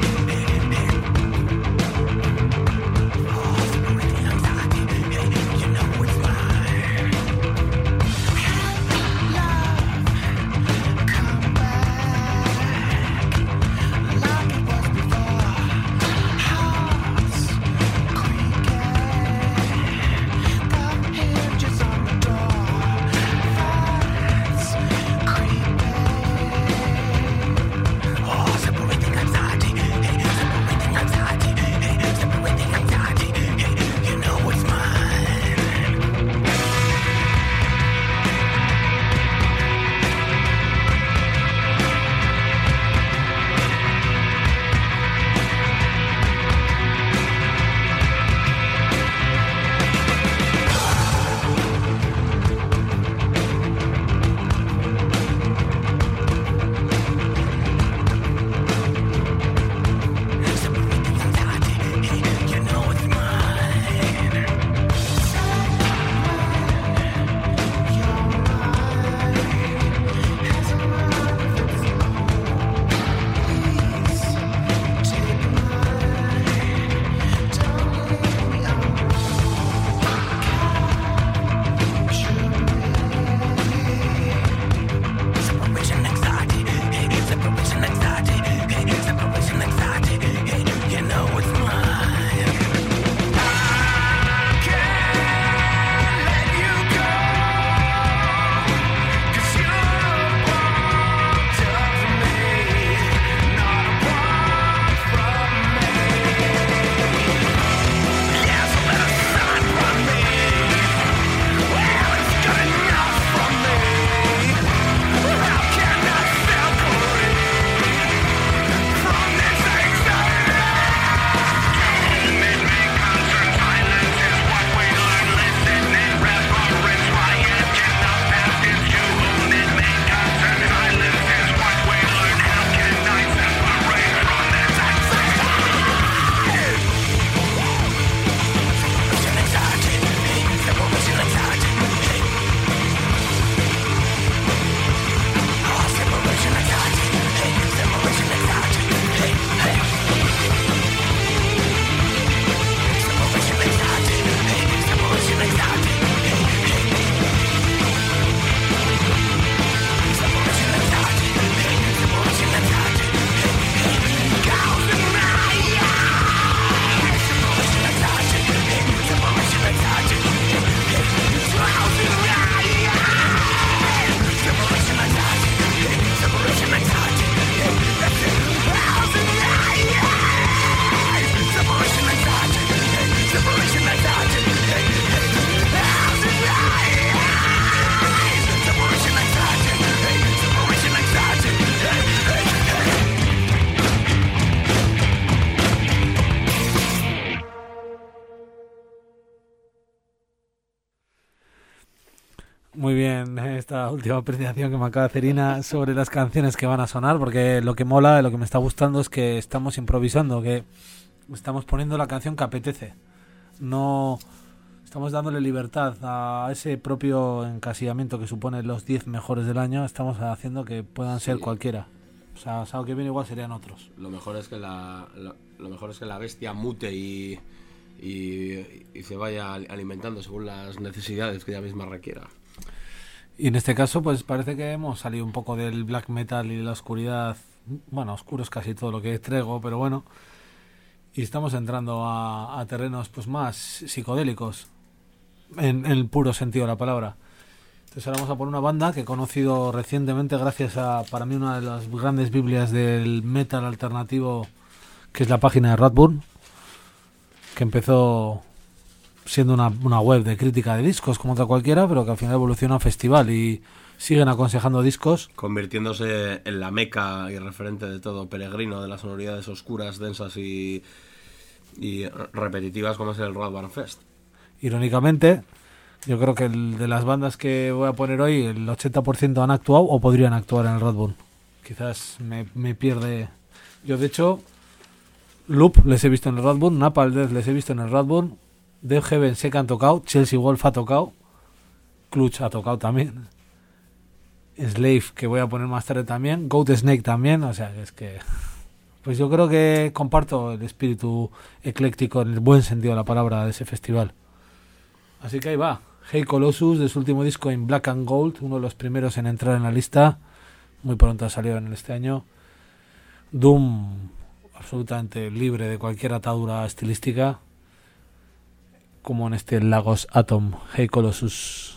You Muy bien esta última apreciación que me acaba de hacer Ina sobre las canciones que van a sonar, porque lo que mola, lo que me está gustando es que estamos improvisando, que estamos poniendo la canción que apetece. No estamos dándole libertad a ese propio encasillamiento que supone los 10 mejores del año, estamos haciendo que puedan ser cualquiera. O sea, sábado que viene igual serían otros. Lo mejor es que lo mejor es que la bestia mute y se vaya alimentando según las necesidades que ella misma requiera. Y en este caso, pues parece que hemos salido un poco del black metal y de la oscuridad. Bueno, oscuro es casi todo lo que traigo, pero bueno. Y estamos entrando a terrenos pues más psicodélicos, en el puro sentido de la palabra. Entonces ahora vamos a poner una banda que he conocido recientemente gracias a, para mí, una de las grandes biblias del metal alternativo, que es la página de Radburn, que empezó siendo una web de crítica de discos como otra cualquiera, pero que al final evoluciona a festival y siguen aconsejando discos. Convirtiéndose en la meca y referente de todo peregrino de las sonoridades oscuras, densas y repetitivas como es el Radburn Fest. Irónicamente, yo creo que de las bandas que voy a poner hoy, el 80% han actuado o podrían actuar en el Radburn. Quizás me pierde. Yo, de hecho, Loop les he visto en el Radburn, Napalm Death les he visto en el Radburn, Death Heaven sé que han tocado, Chelsea Wolf ha tocado, Clutch ha tocado también, Slave, que voy a poner más tarde también, Goat Snake también, o sea, es que... Pues yo creo que comparto el espíritu ecléctico en el buen sentido de la palabra de ese festival. Así que ahí va, Hey Colossus, de su último disco In Black and Gold, uno de los primeros en entrar en la lista, muy pronto ha salido en este año. Doom, absolutamente libre de cualquier atadura estilística, como en este Lagos Atom, Hey Colossus.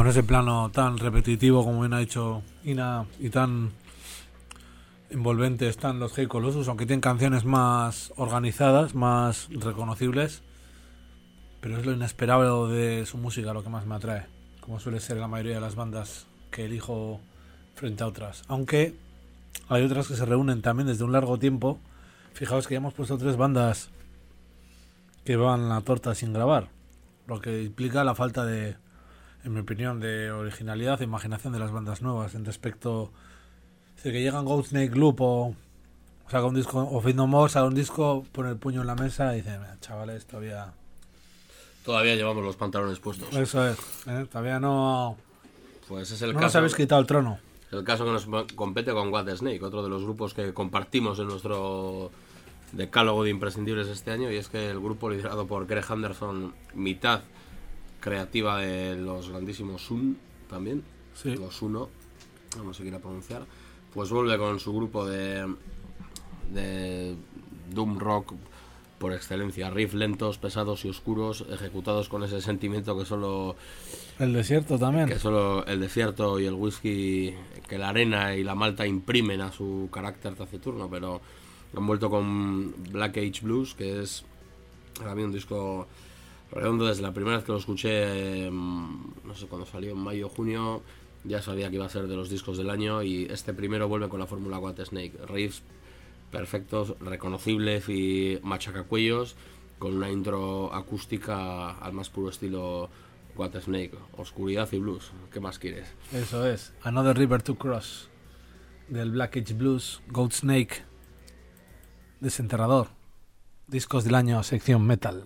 por ese plano tan repetitivo como bien ha dicho Ina y tan envolvente están los Hey Colossus, aunque tienen canciones más organizadas, más reconocibles, pero es lo inesperado de su música lo que más me atrae, como suele ser la mayoría de las bandas que elijo frente a otras, aunque hay otras que se reúnen también desde un largo tiempo. Fijaos que ya hemos puesto 3 bandas que van la torta sin grabar, lo que implica la falta de, en mi opinión, de originalidad e imaginación de las bandas nuevas en respecto de que llegan Goatsnake Loop o saca un disco, o Faith No More saca un disco, pone el puño en la mesa y dice, chavales, Todavía llevamos los pantalones puestos. eso es, todavía no, Pues es el no caso. nos habéis quitado el trono. El caso que nos compete con Whitesnake, otro de los grupos que compartimos en nuestro decálogo de imprescindibles este año, y es que el grupo liderado por Greg Henderson, mitad creativa de los grandísimos Sun también, Sí. los Uno, no sé quién pronunciar, pues vuelve con su grupo de doom rock por excelencia, riffs lentos, pesados y oscuros, ejecutados con ese sentimiento que solo El desierto también. que solo el desierto y el whisky, que la arena y la malta imprimen a su carácter taciturno, pero han vuelto con Black Age Blues, que es para mí un disco redondo. Desde la primera vez que lo escuché, no sé cuándo salió, en mayo o junio, ya sabía que iba a ser de los discos del año, y este primero vuelve con la fórmula Whitesnake, riffs perfectos, reconocibles y machacacuellos, con una intro acústica al más puro estilo Whitesnake, oscuridad y blues. ¿Qué más quieres? Eso es, Another River to Cross, del Black Age Blues, Goatsnake, Desenterrador, discos del año, sección metal.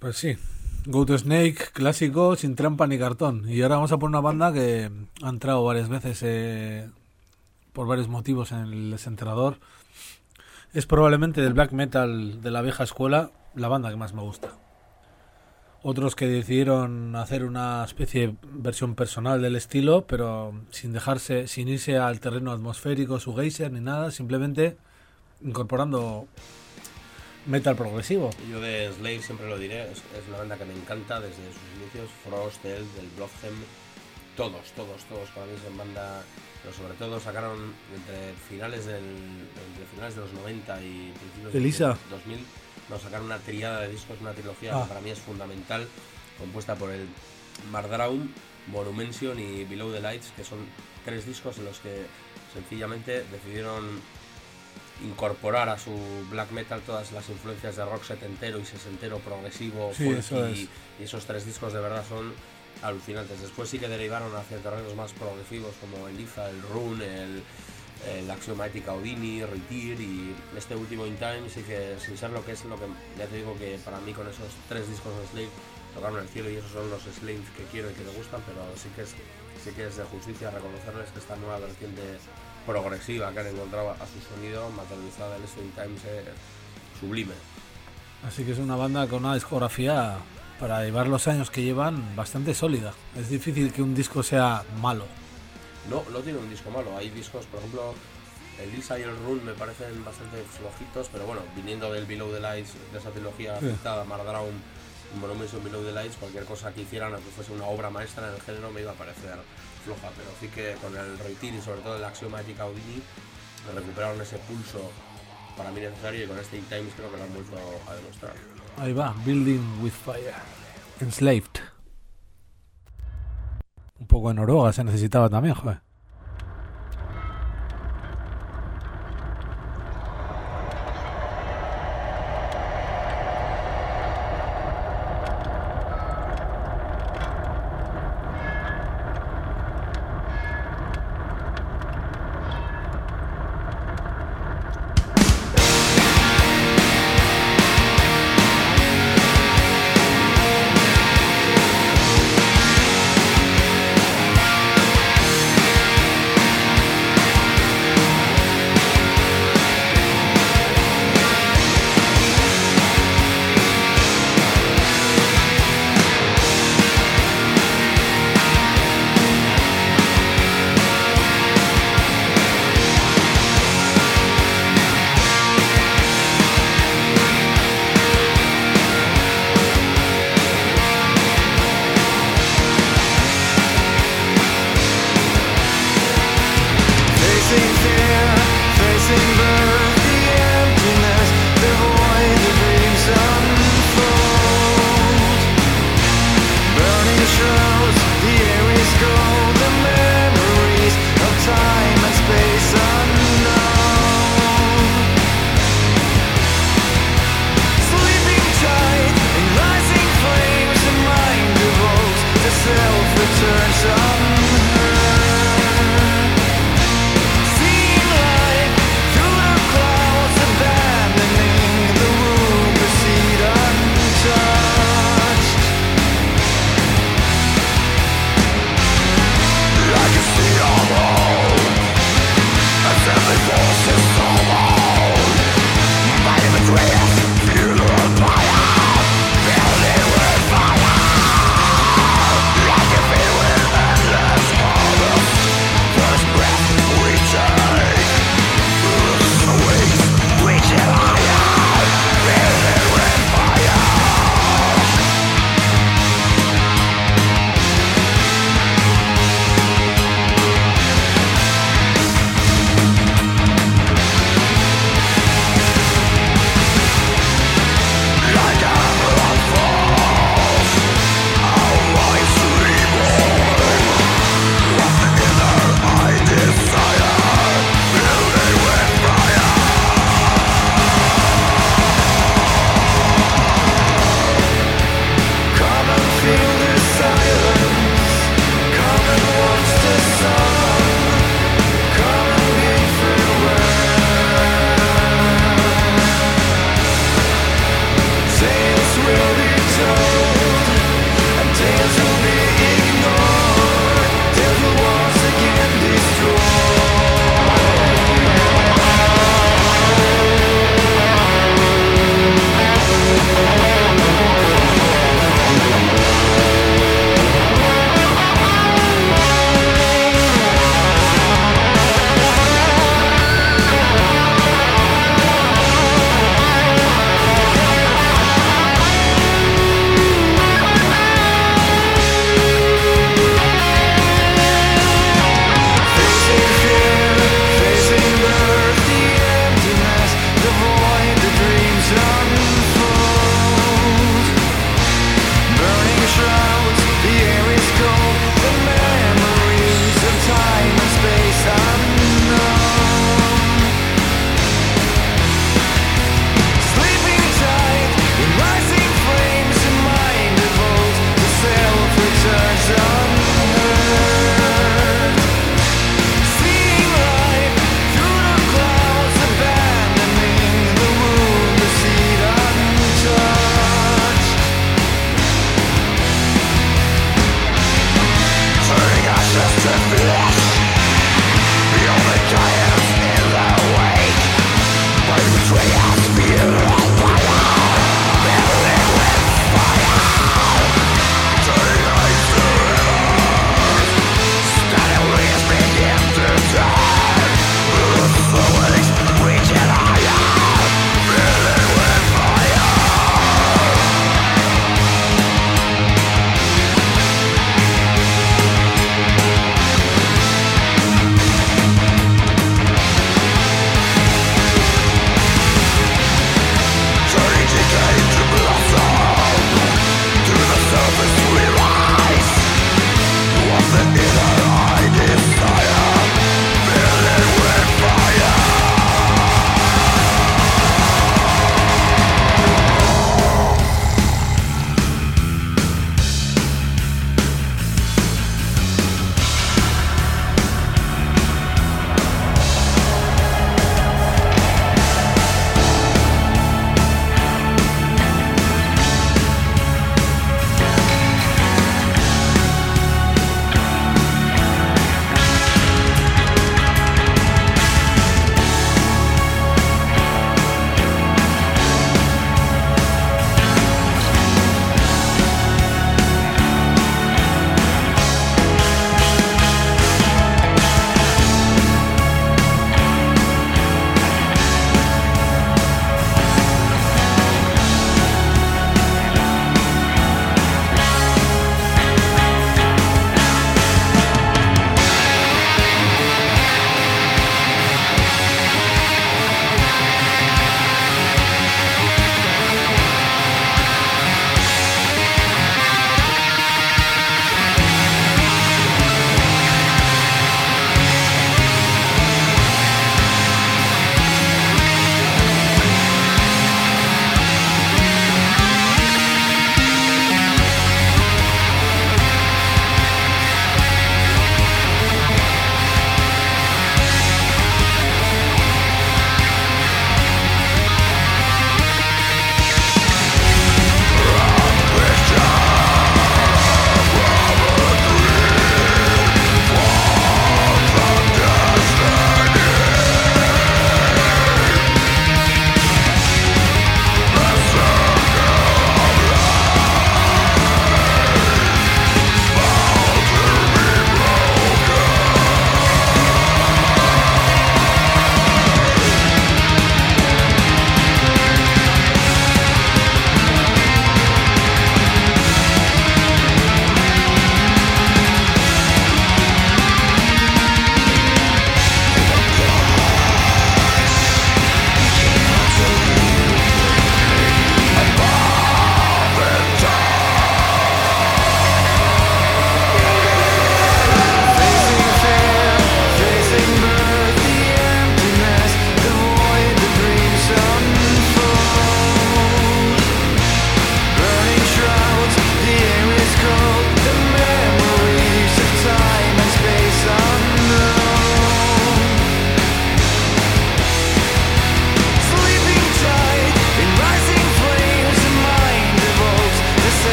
Pues sí, Go to Snake, clásico, sin trampa ni cartón. Y ahora vamos a poner una banda que ha entrado varias veces por varios motivos en el desenterrador. Es probablemente del black metal de la vieja escuela la banda que más me gusta. Otros que decidieron hacer una especie de versión personal del estilo, pero sin irse al terreno atmosférico, su geyser ni nada, simplemente incorporando metal progresivo. Yo de Slave siempre lo diré, es una banda que me encanta desde sus inicios, Frost, del Blofhem, todos para mí son banda, pero sobre todo sacaron entre finales de los 90 y principios Elisa. de 2000, nos sacaron una triada de discos, una trilogía que para mí es fundamental, compuesta por el Mardraum, Monumension y Below the Lights, que son 3 discos en los que sencillamente decidieron incorporar a su black metal todas las influencias de rock setentero y sesentero progresivo, sí, funky, y esos 3 discos de verdad son alucinantes. Después sí que derivaron hacia terrenos más progresivos como el Iza, el Rune, el Axiomática Odini, Retir, y este último In Time sí que, sin ser lo que ya te digo que para mí con esos 3 discos de Slave tocaron el cielo, y esos son los Slaves que quiero y que me gustan, pero sí que es de justicia reconocerles que esta nueva vertiente progresiva que han encontrado a su sonido materializada en este In Time es sublime. Así que es una banda con una discografía, para llevar los años que llevan, bastante sólida. Es difícil que un disco sea malo. No tiene un disco malo. Hay discos, por ejemplo, el Lisa y el Rune me parecen bastante flojitos, pero bueno, viniendo del Below the Lights, de esa trilogía citada, Mardraum, Monumension, Below the Lights, cualquier cosa que hicieran, aunque fuese una obra maestra en el género, me iba a parecer floja, pero sí que con el Retir y sobre todo el Axiomática Audini recuperaron ese pulso para mí necesario, y con este In Times creo que lo han vuelto a demostrar. Ahí va, Building with Fire, Enslaved. Un poco de Noruega se necesitaba también, joder. Thank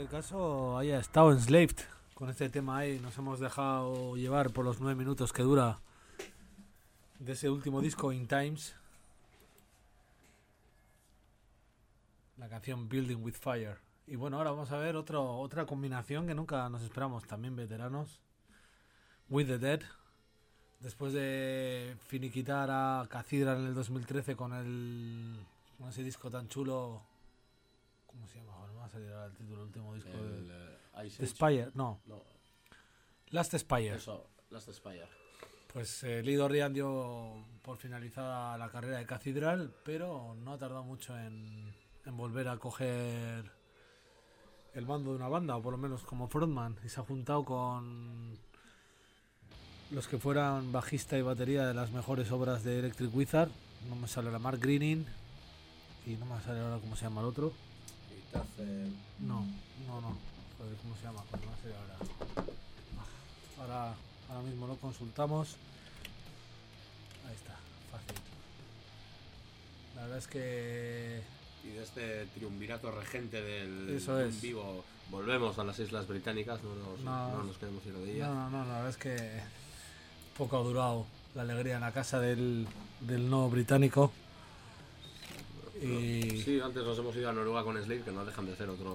cualquier caso, haya estado Enslaved con este tema ahí. Nos hemos dejado llevar por los 9 minutos que dura de ese último disco, In Times. La canción Building with Fire. Y bueno, ahora vamos a ver otra combinación que nunca nos esperamos, también veteranos. With the Dead. Después de finiquitar a Cathedral en el 2013 con ese disco tan chulo. ¿Cómo se llama? No va a salir ahora el título del último disco. The Spire, no. Last Spire. Eso, Last Spire. Pues Lee Dorrian dio por finalizada la carrera de Cathedral, pero no ha tardado mucho en volver a coger el mando de una banda, o por lo menos como frontman, y se ha juntado con los que fueran bajista y batería de las mejores obras de Electric Wizard. No me sale ahora Mark Greening y no me sale ahora cómo se llama el otro. No. Joder, ¿cómo se llama? Pues no sé ahora mismo lo consultamos. Ahí está, fácil. La verdad es que... Y de este triunvirato regente del Eso es. vivo, volvemos a las Islas Británicas, no nos queremos ir de ellas. No, la verdad es que poco ha durado la alegría en la casa del no británico. Y... Sí, antes nos hemos ido a Noruega con Slave, que no dejan de ser otros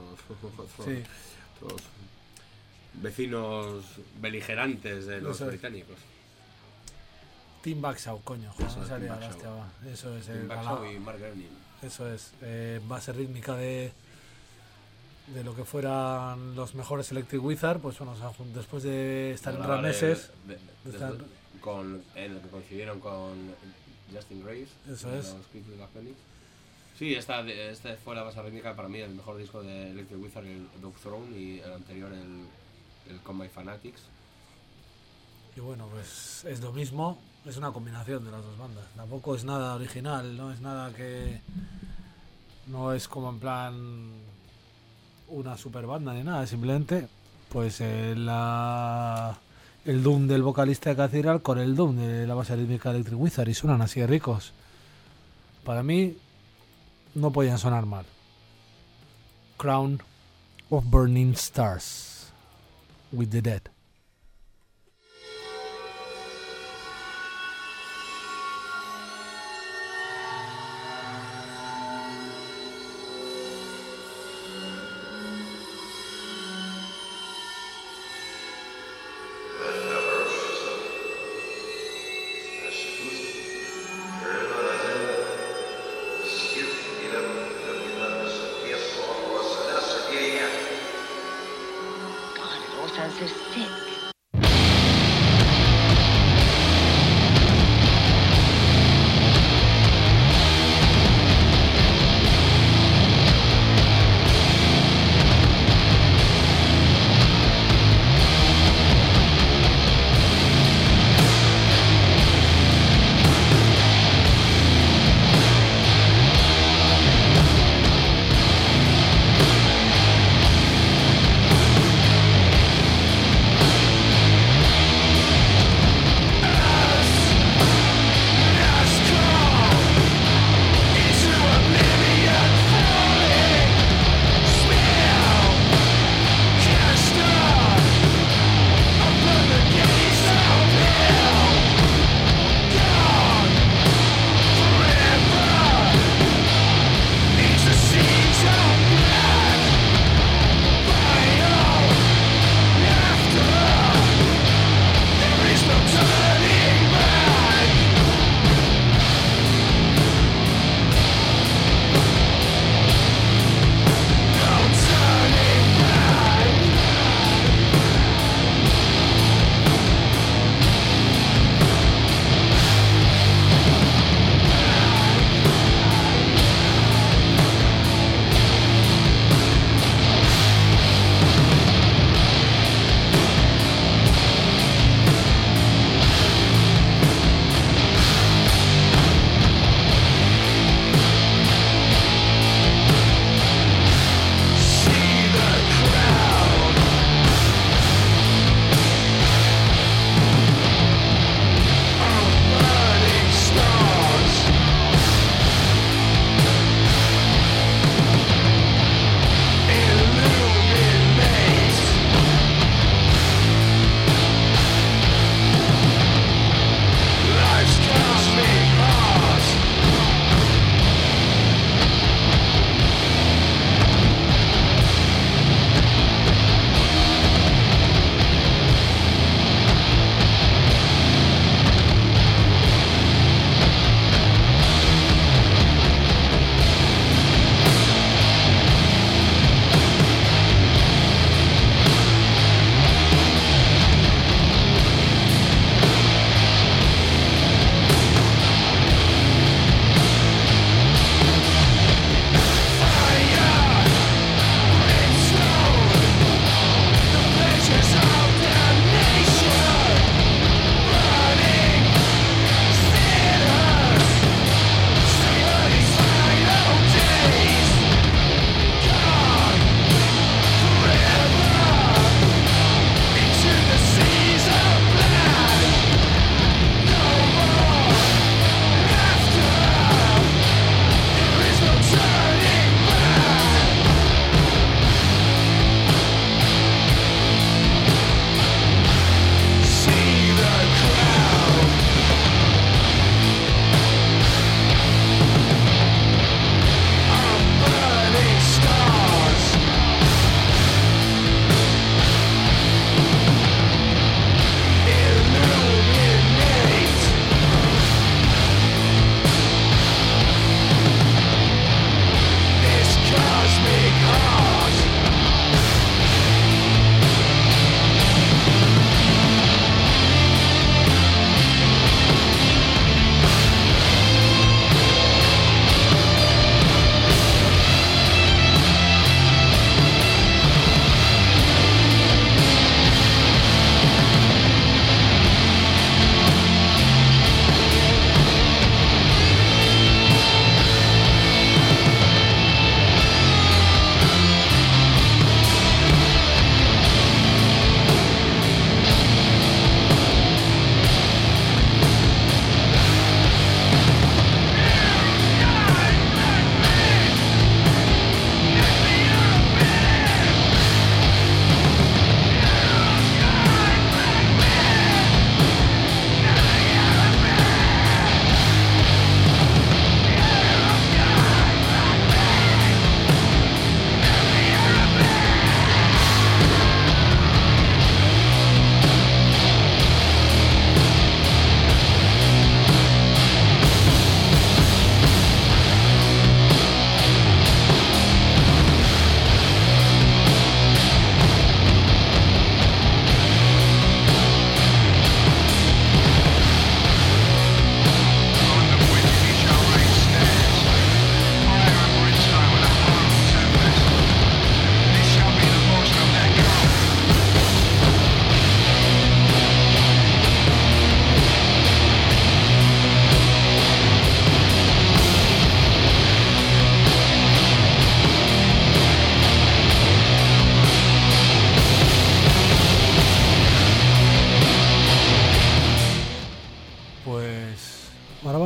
vecinos beligerantes de los británicos. Tim Baxaw, coño. Eso es Tim Baxaw y Mark Greening. Eso es. Base rítmica de lo que fueran los mejores Electric Wizard, pues bueno, después de estar en Rameses, en lo que coincidieron con Justin Graves. Eso es. Sí, esta fue la base rítmica para mí, el mejor disco de Electric Wizard, el Dog Throne, y el anterior, el Come My Fanatics. Y bueno, pues es lo mismo, es una combinación de las dos bandas. Tampoco es nada original, no es nada que... No es como en plan una super banda ni nada, simplemente pues el doom del vocalista de Cathedral con el doom de la base rítmica de Electric Wizard, y suenan así de ricos. Para mí no podían sonar mal. Crown of Burning Stars, With the Dead. So sick.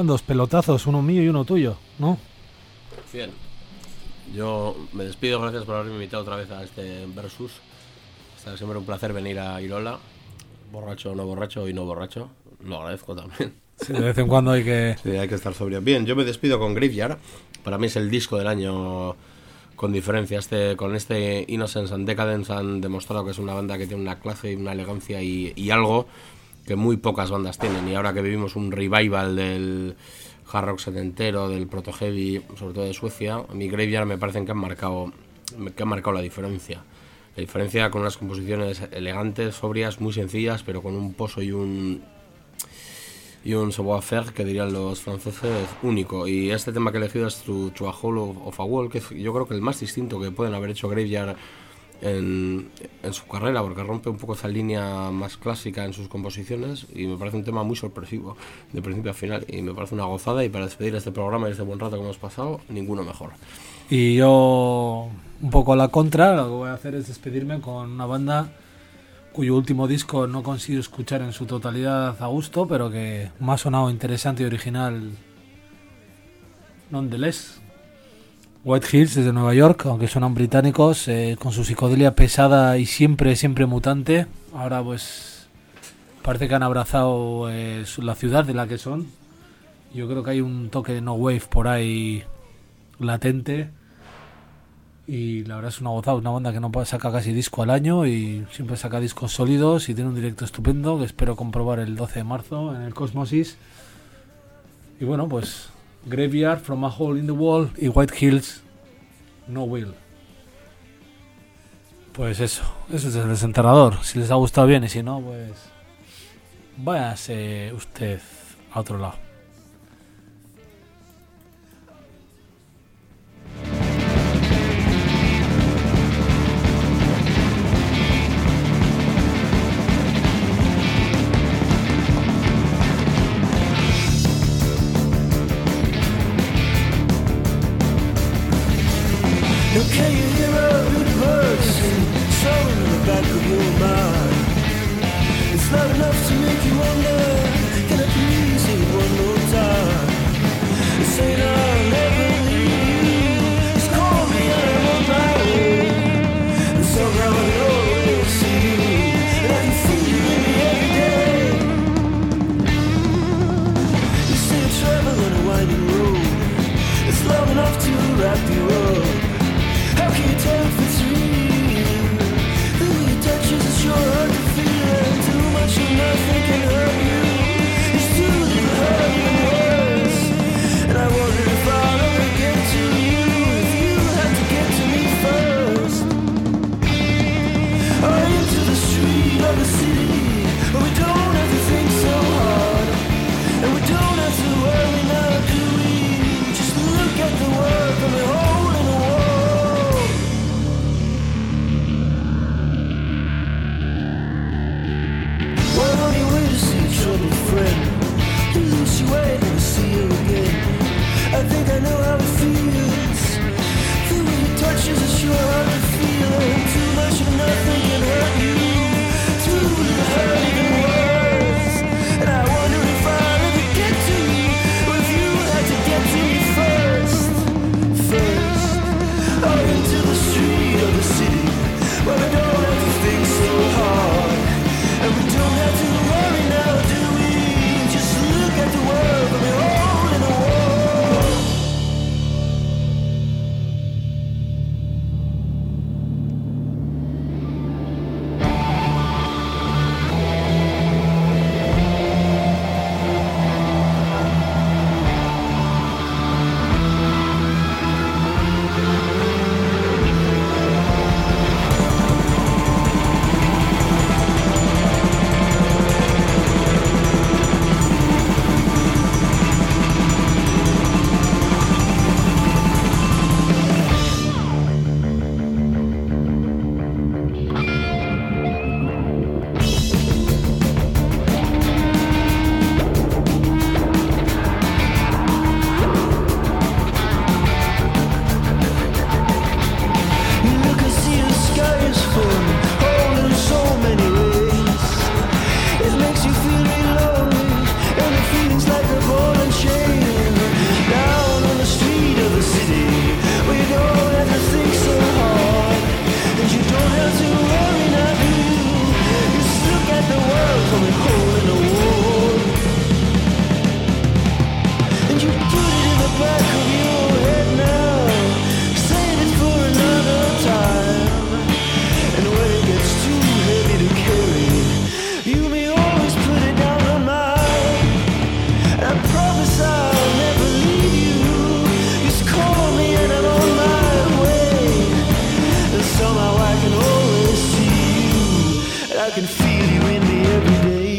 2 pelotazos, uno mío y uno tuyo, ¿no? Bien. Yo me despido, gracias por haberme invitado otra vez a este Versus. Está siempre un placer venir a Irola, borracho o no borracho y no borracho. Lo agradezco también. Sí, de vez en cuando hay que... Sí, hay que estar sobrio. Bien, yo me despido con Graveyard. Para mí es el disco del año con diferencia. Con este Innocence and Decadence han demostrado que es una banda que tiene una clase y una elegancia y algo que muy pocas bandas tienen. Y ahora que vivimos un revival del hard rock setentero, del proto heavy, sobre todo de Suecia, a mí Graveyard me parecen que han marcado la diferencia. La diferencia con unas composiciones elegantes, sobrias, muy sencillas, pero con un pozo y un savoir-faire, que dirían los franceses, único. Y este tema que he elegido es To a Hole of a Wall, que es, yo creo que el más distinto que pueden haber hecho Graveyard en su carrera, porque rompe un poco esa línea más clásica en sus composiciones y me parece un tema muy sorpresivo de principio a final y me parece una gozada. Y para despedir este programa y este buen rato que hemos pasado, ninguno mejor. Y yo, un poco a la contra, lo que voy a hacer es despedirme con una banda cuyo último disco no consigo escuchar en su totalidad a gusto, pero que me ha sonado interesante y original nonetheless. White Hills desde Nueva York, aunque suenan británicos, con su psicodelia pesada y siempre mutante. Ahora pues parece que han abrazado la ciudad de la que son. Yo creo que hay un toque de no wave por ahí latente. Y la verdad es una gozada, una banda que no saca casi disco al año y siempre saca discos sólidos y tiene un directo estupendo que espero comprobar el 12 de marzo en el Cosmosis. Y bueno, pues Graveyard, From a Hole in the Wall y White Hills, No Will. Pues eso es el desenterrador. Si les ha gustado bien y si no, pues váyase usted a otro lado. Can you hear a good bird sing, song in the back of your mind? It's not enough to make you wonder, can I please hear it one more time? It's saying I'll never leave you, it's calling me and I'm on my way. And somehow I always see you, and I can feel you in me every day. You say you travel on a winding road, it's long enough to wrap you up. How can you tell if it's real? The way you touch is sure hard to feel, and too much of nothing can hurt you. It's too little hurt even worse. And I wonder if I'll ever get to you, if you had to get to me first. Or into the street of the city, where we don't have to think so hard, and we don't have to worry now, do we? Just look at the world from a hole in the wall. I can feel you in me every day.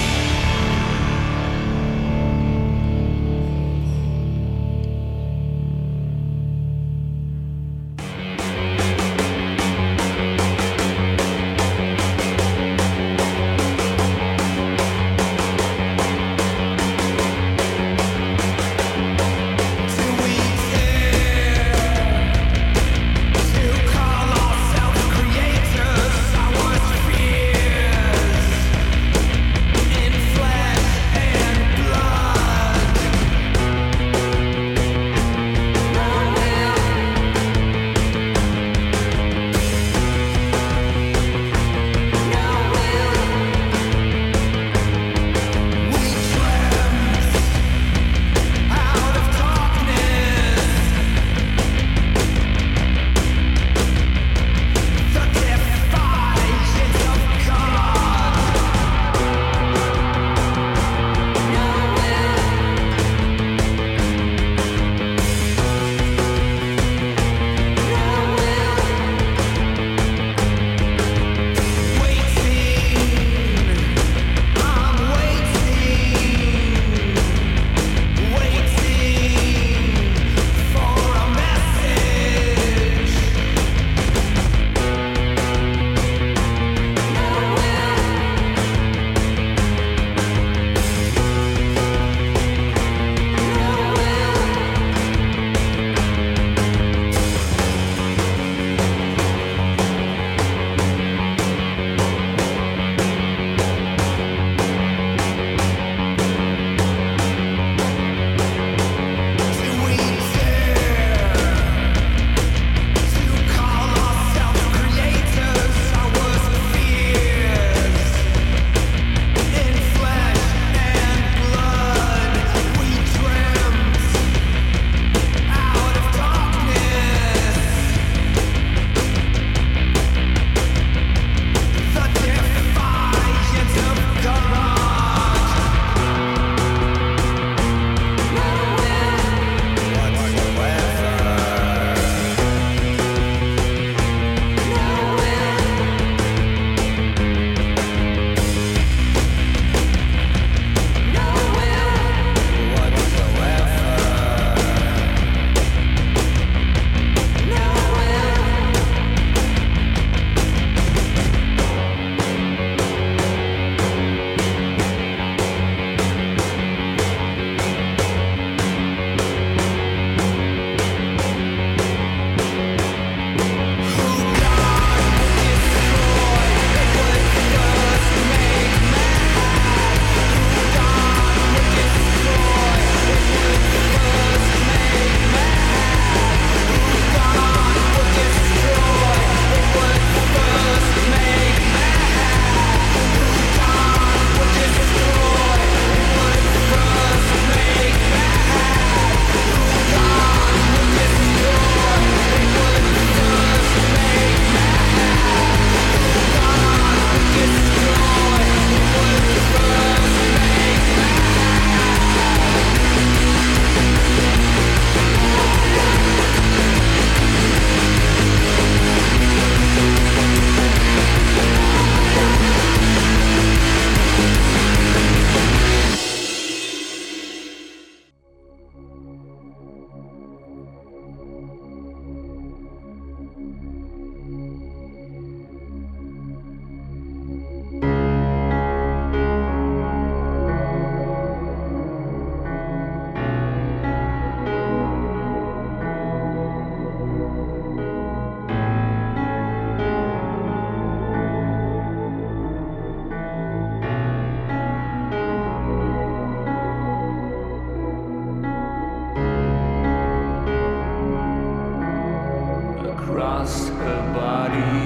across her body.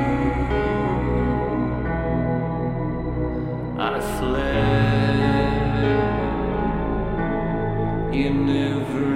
I fled. You never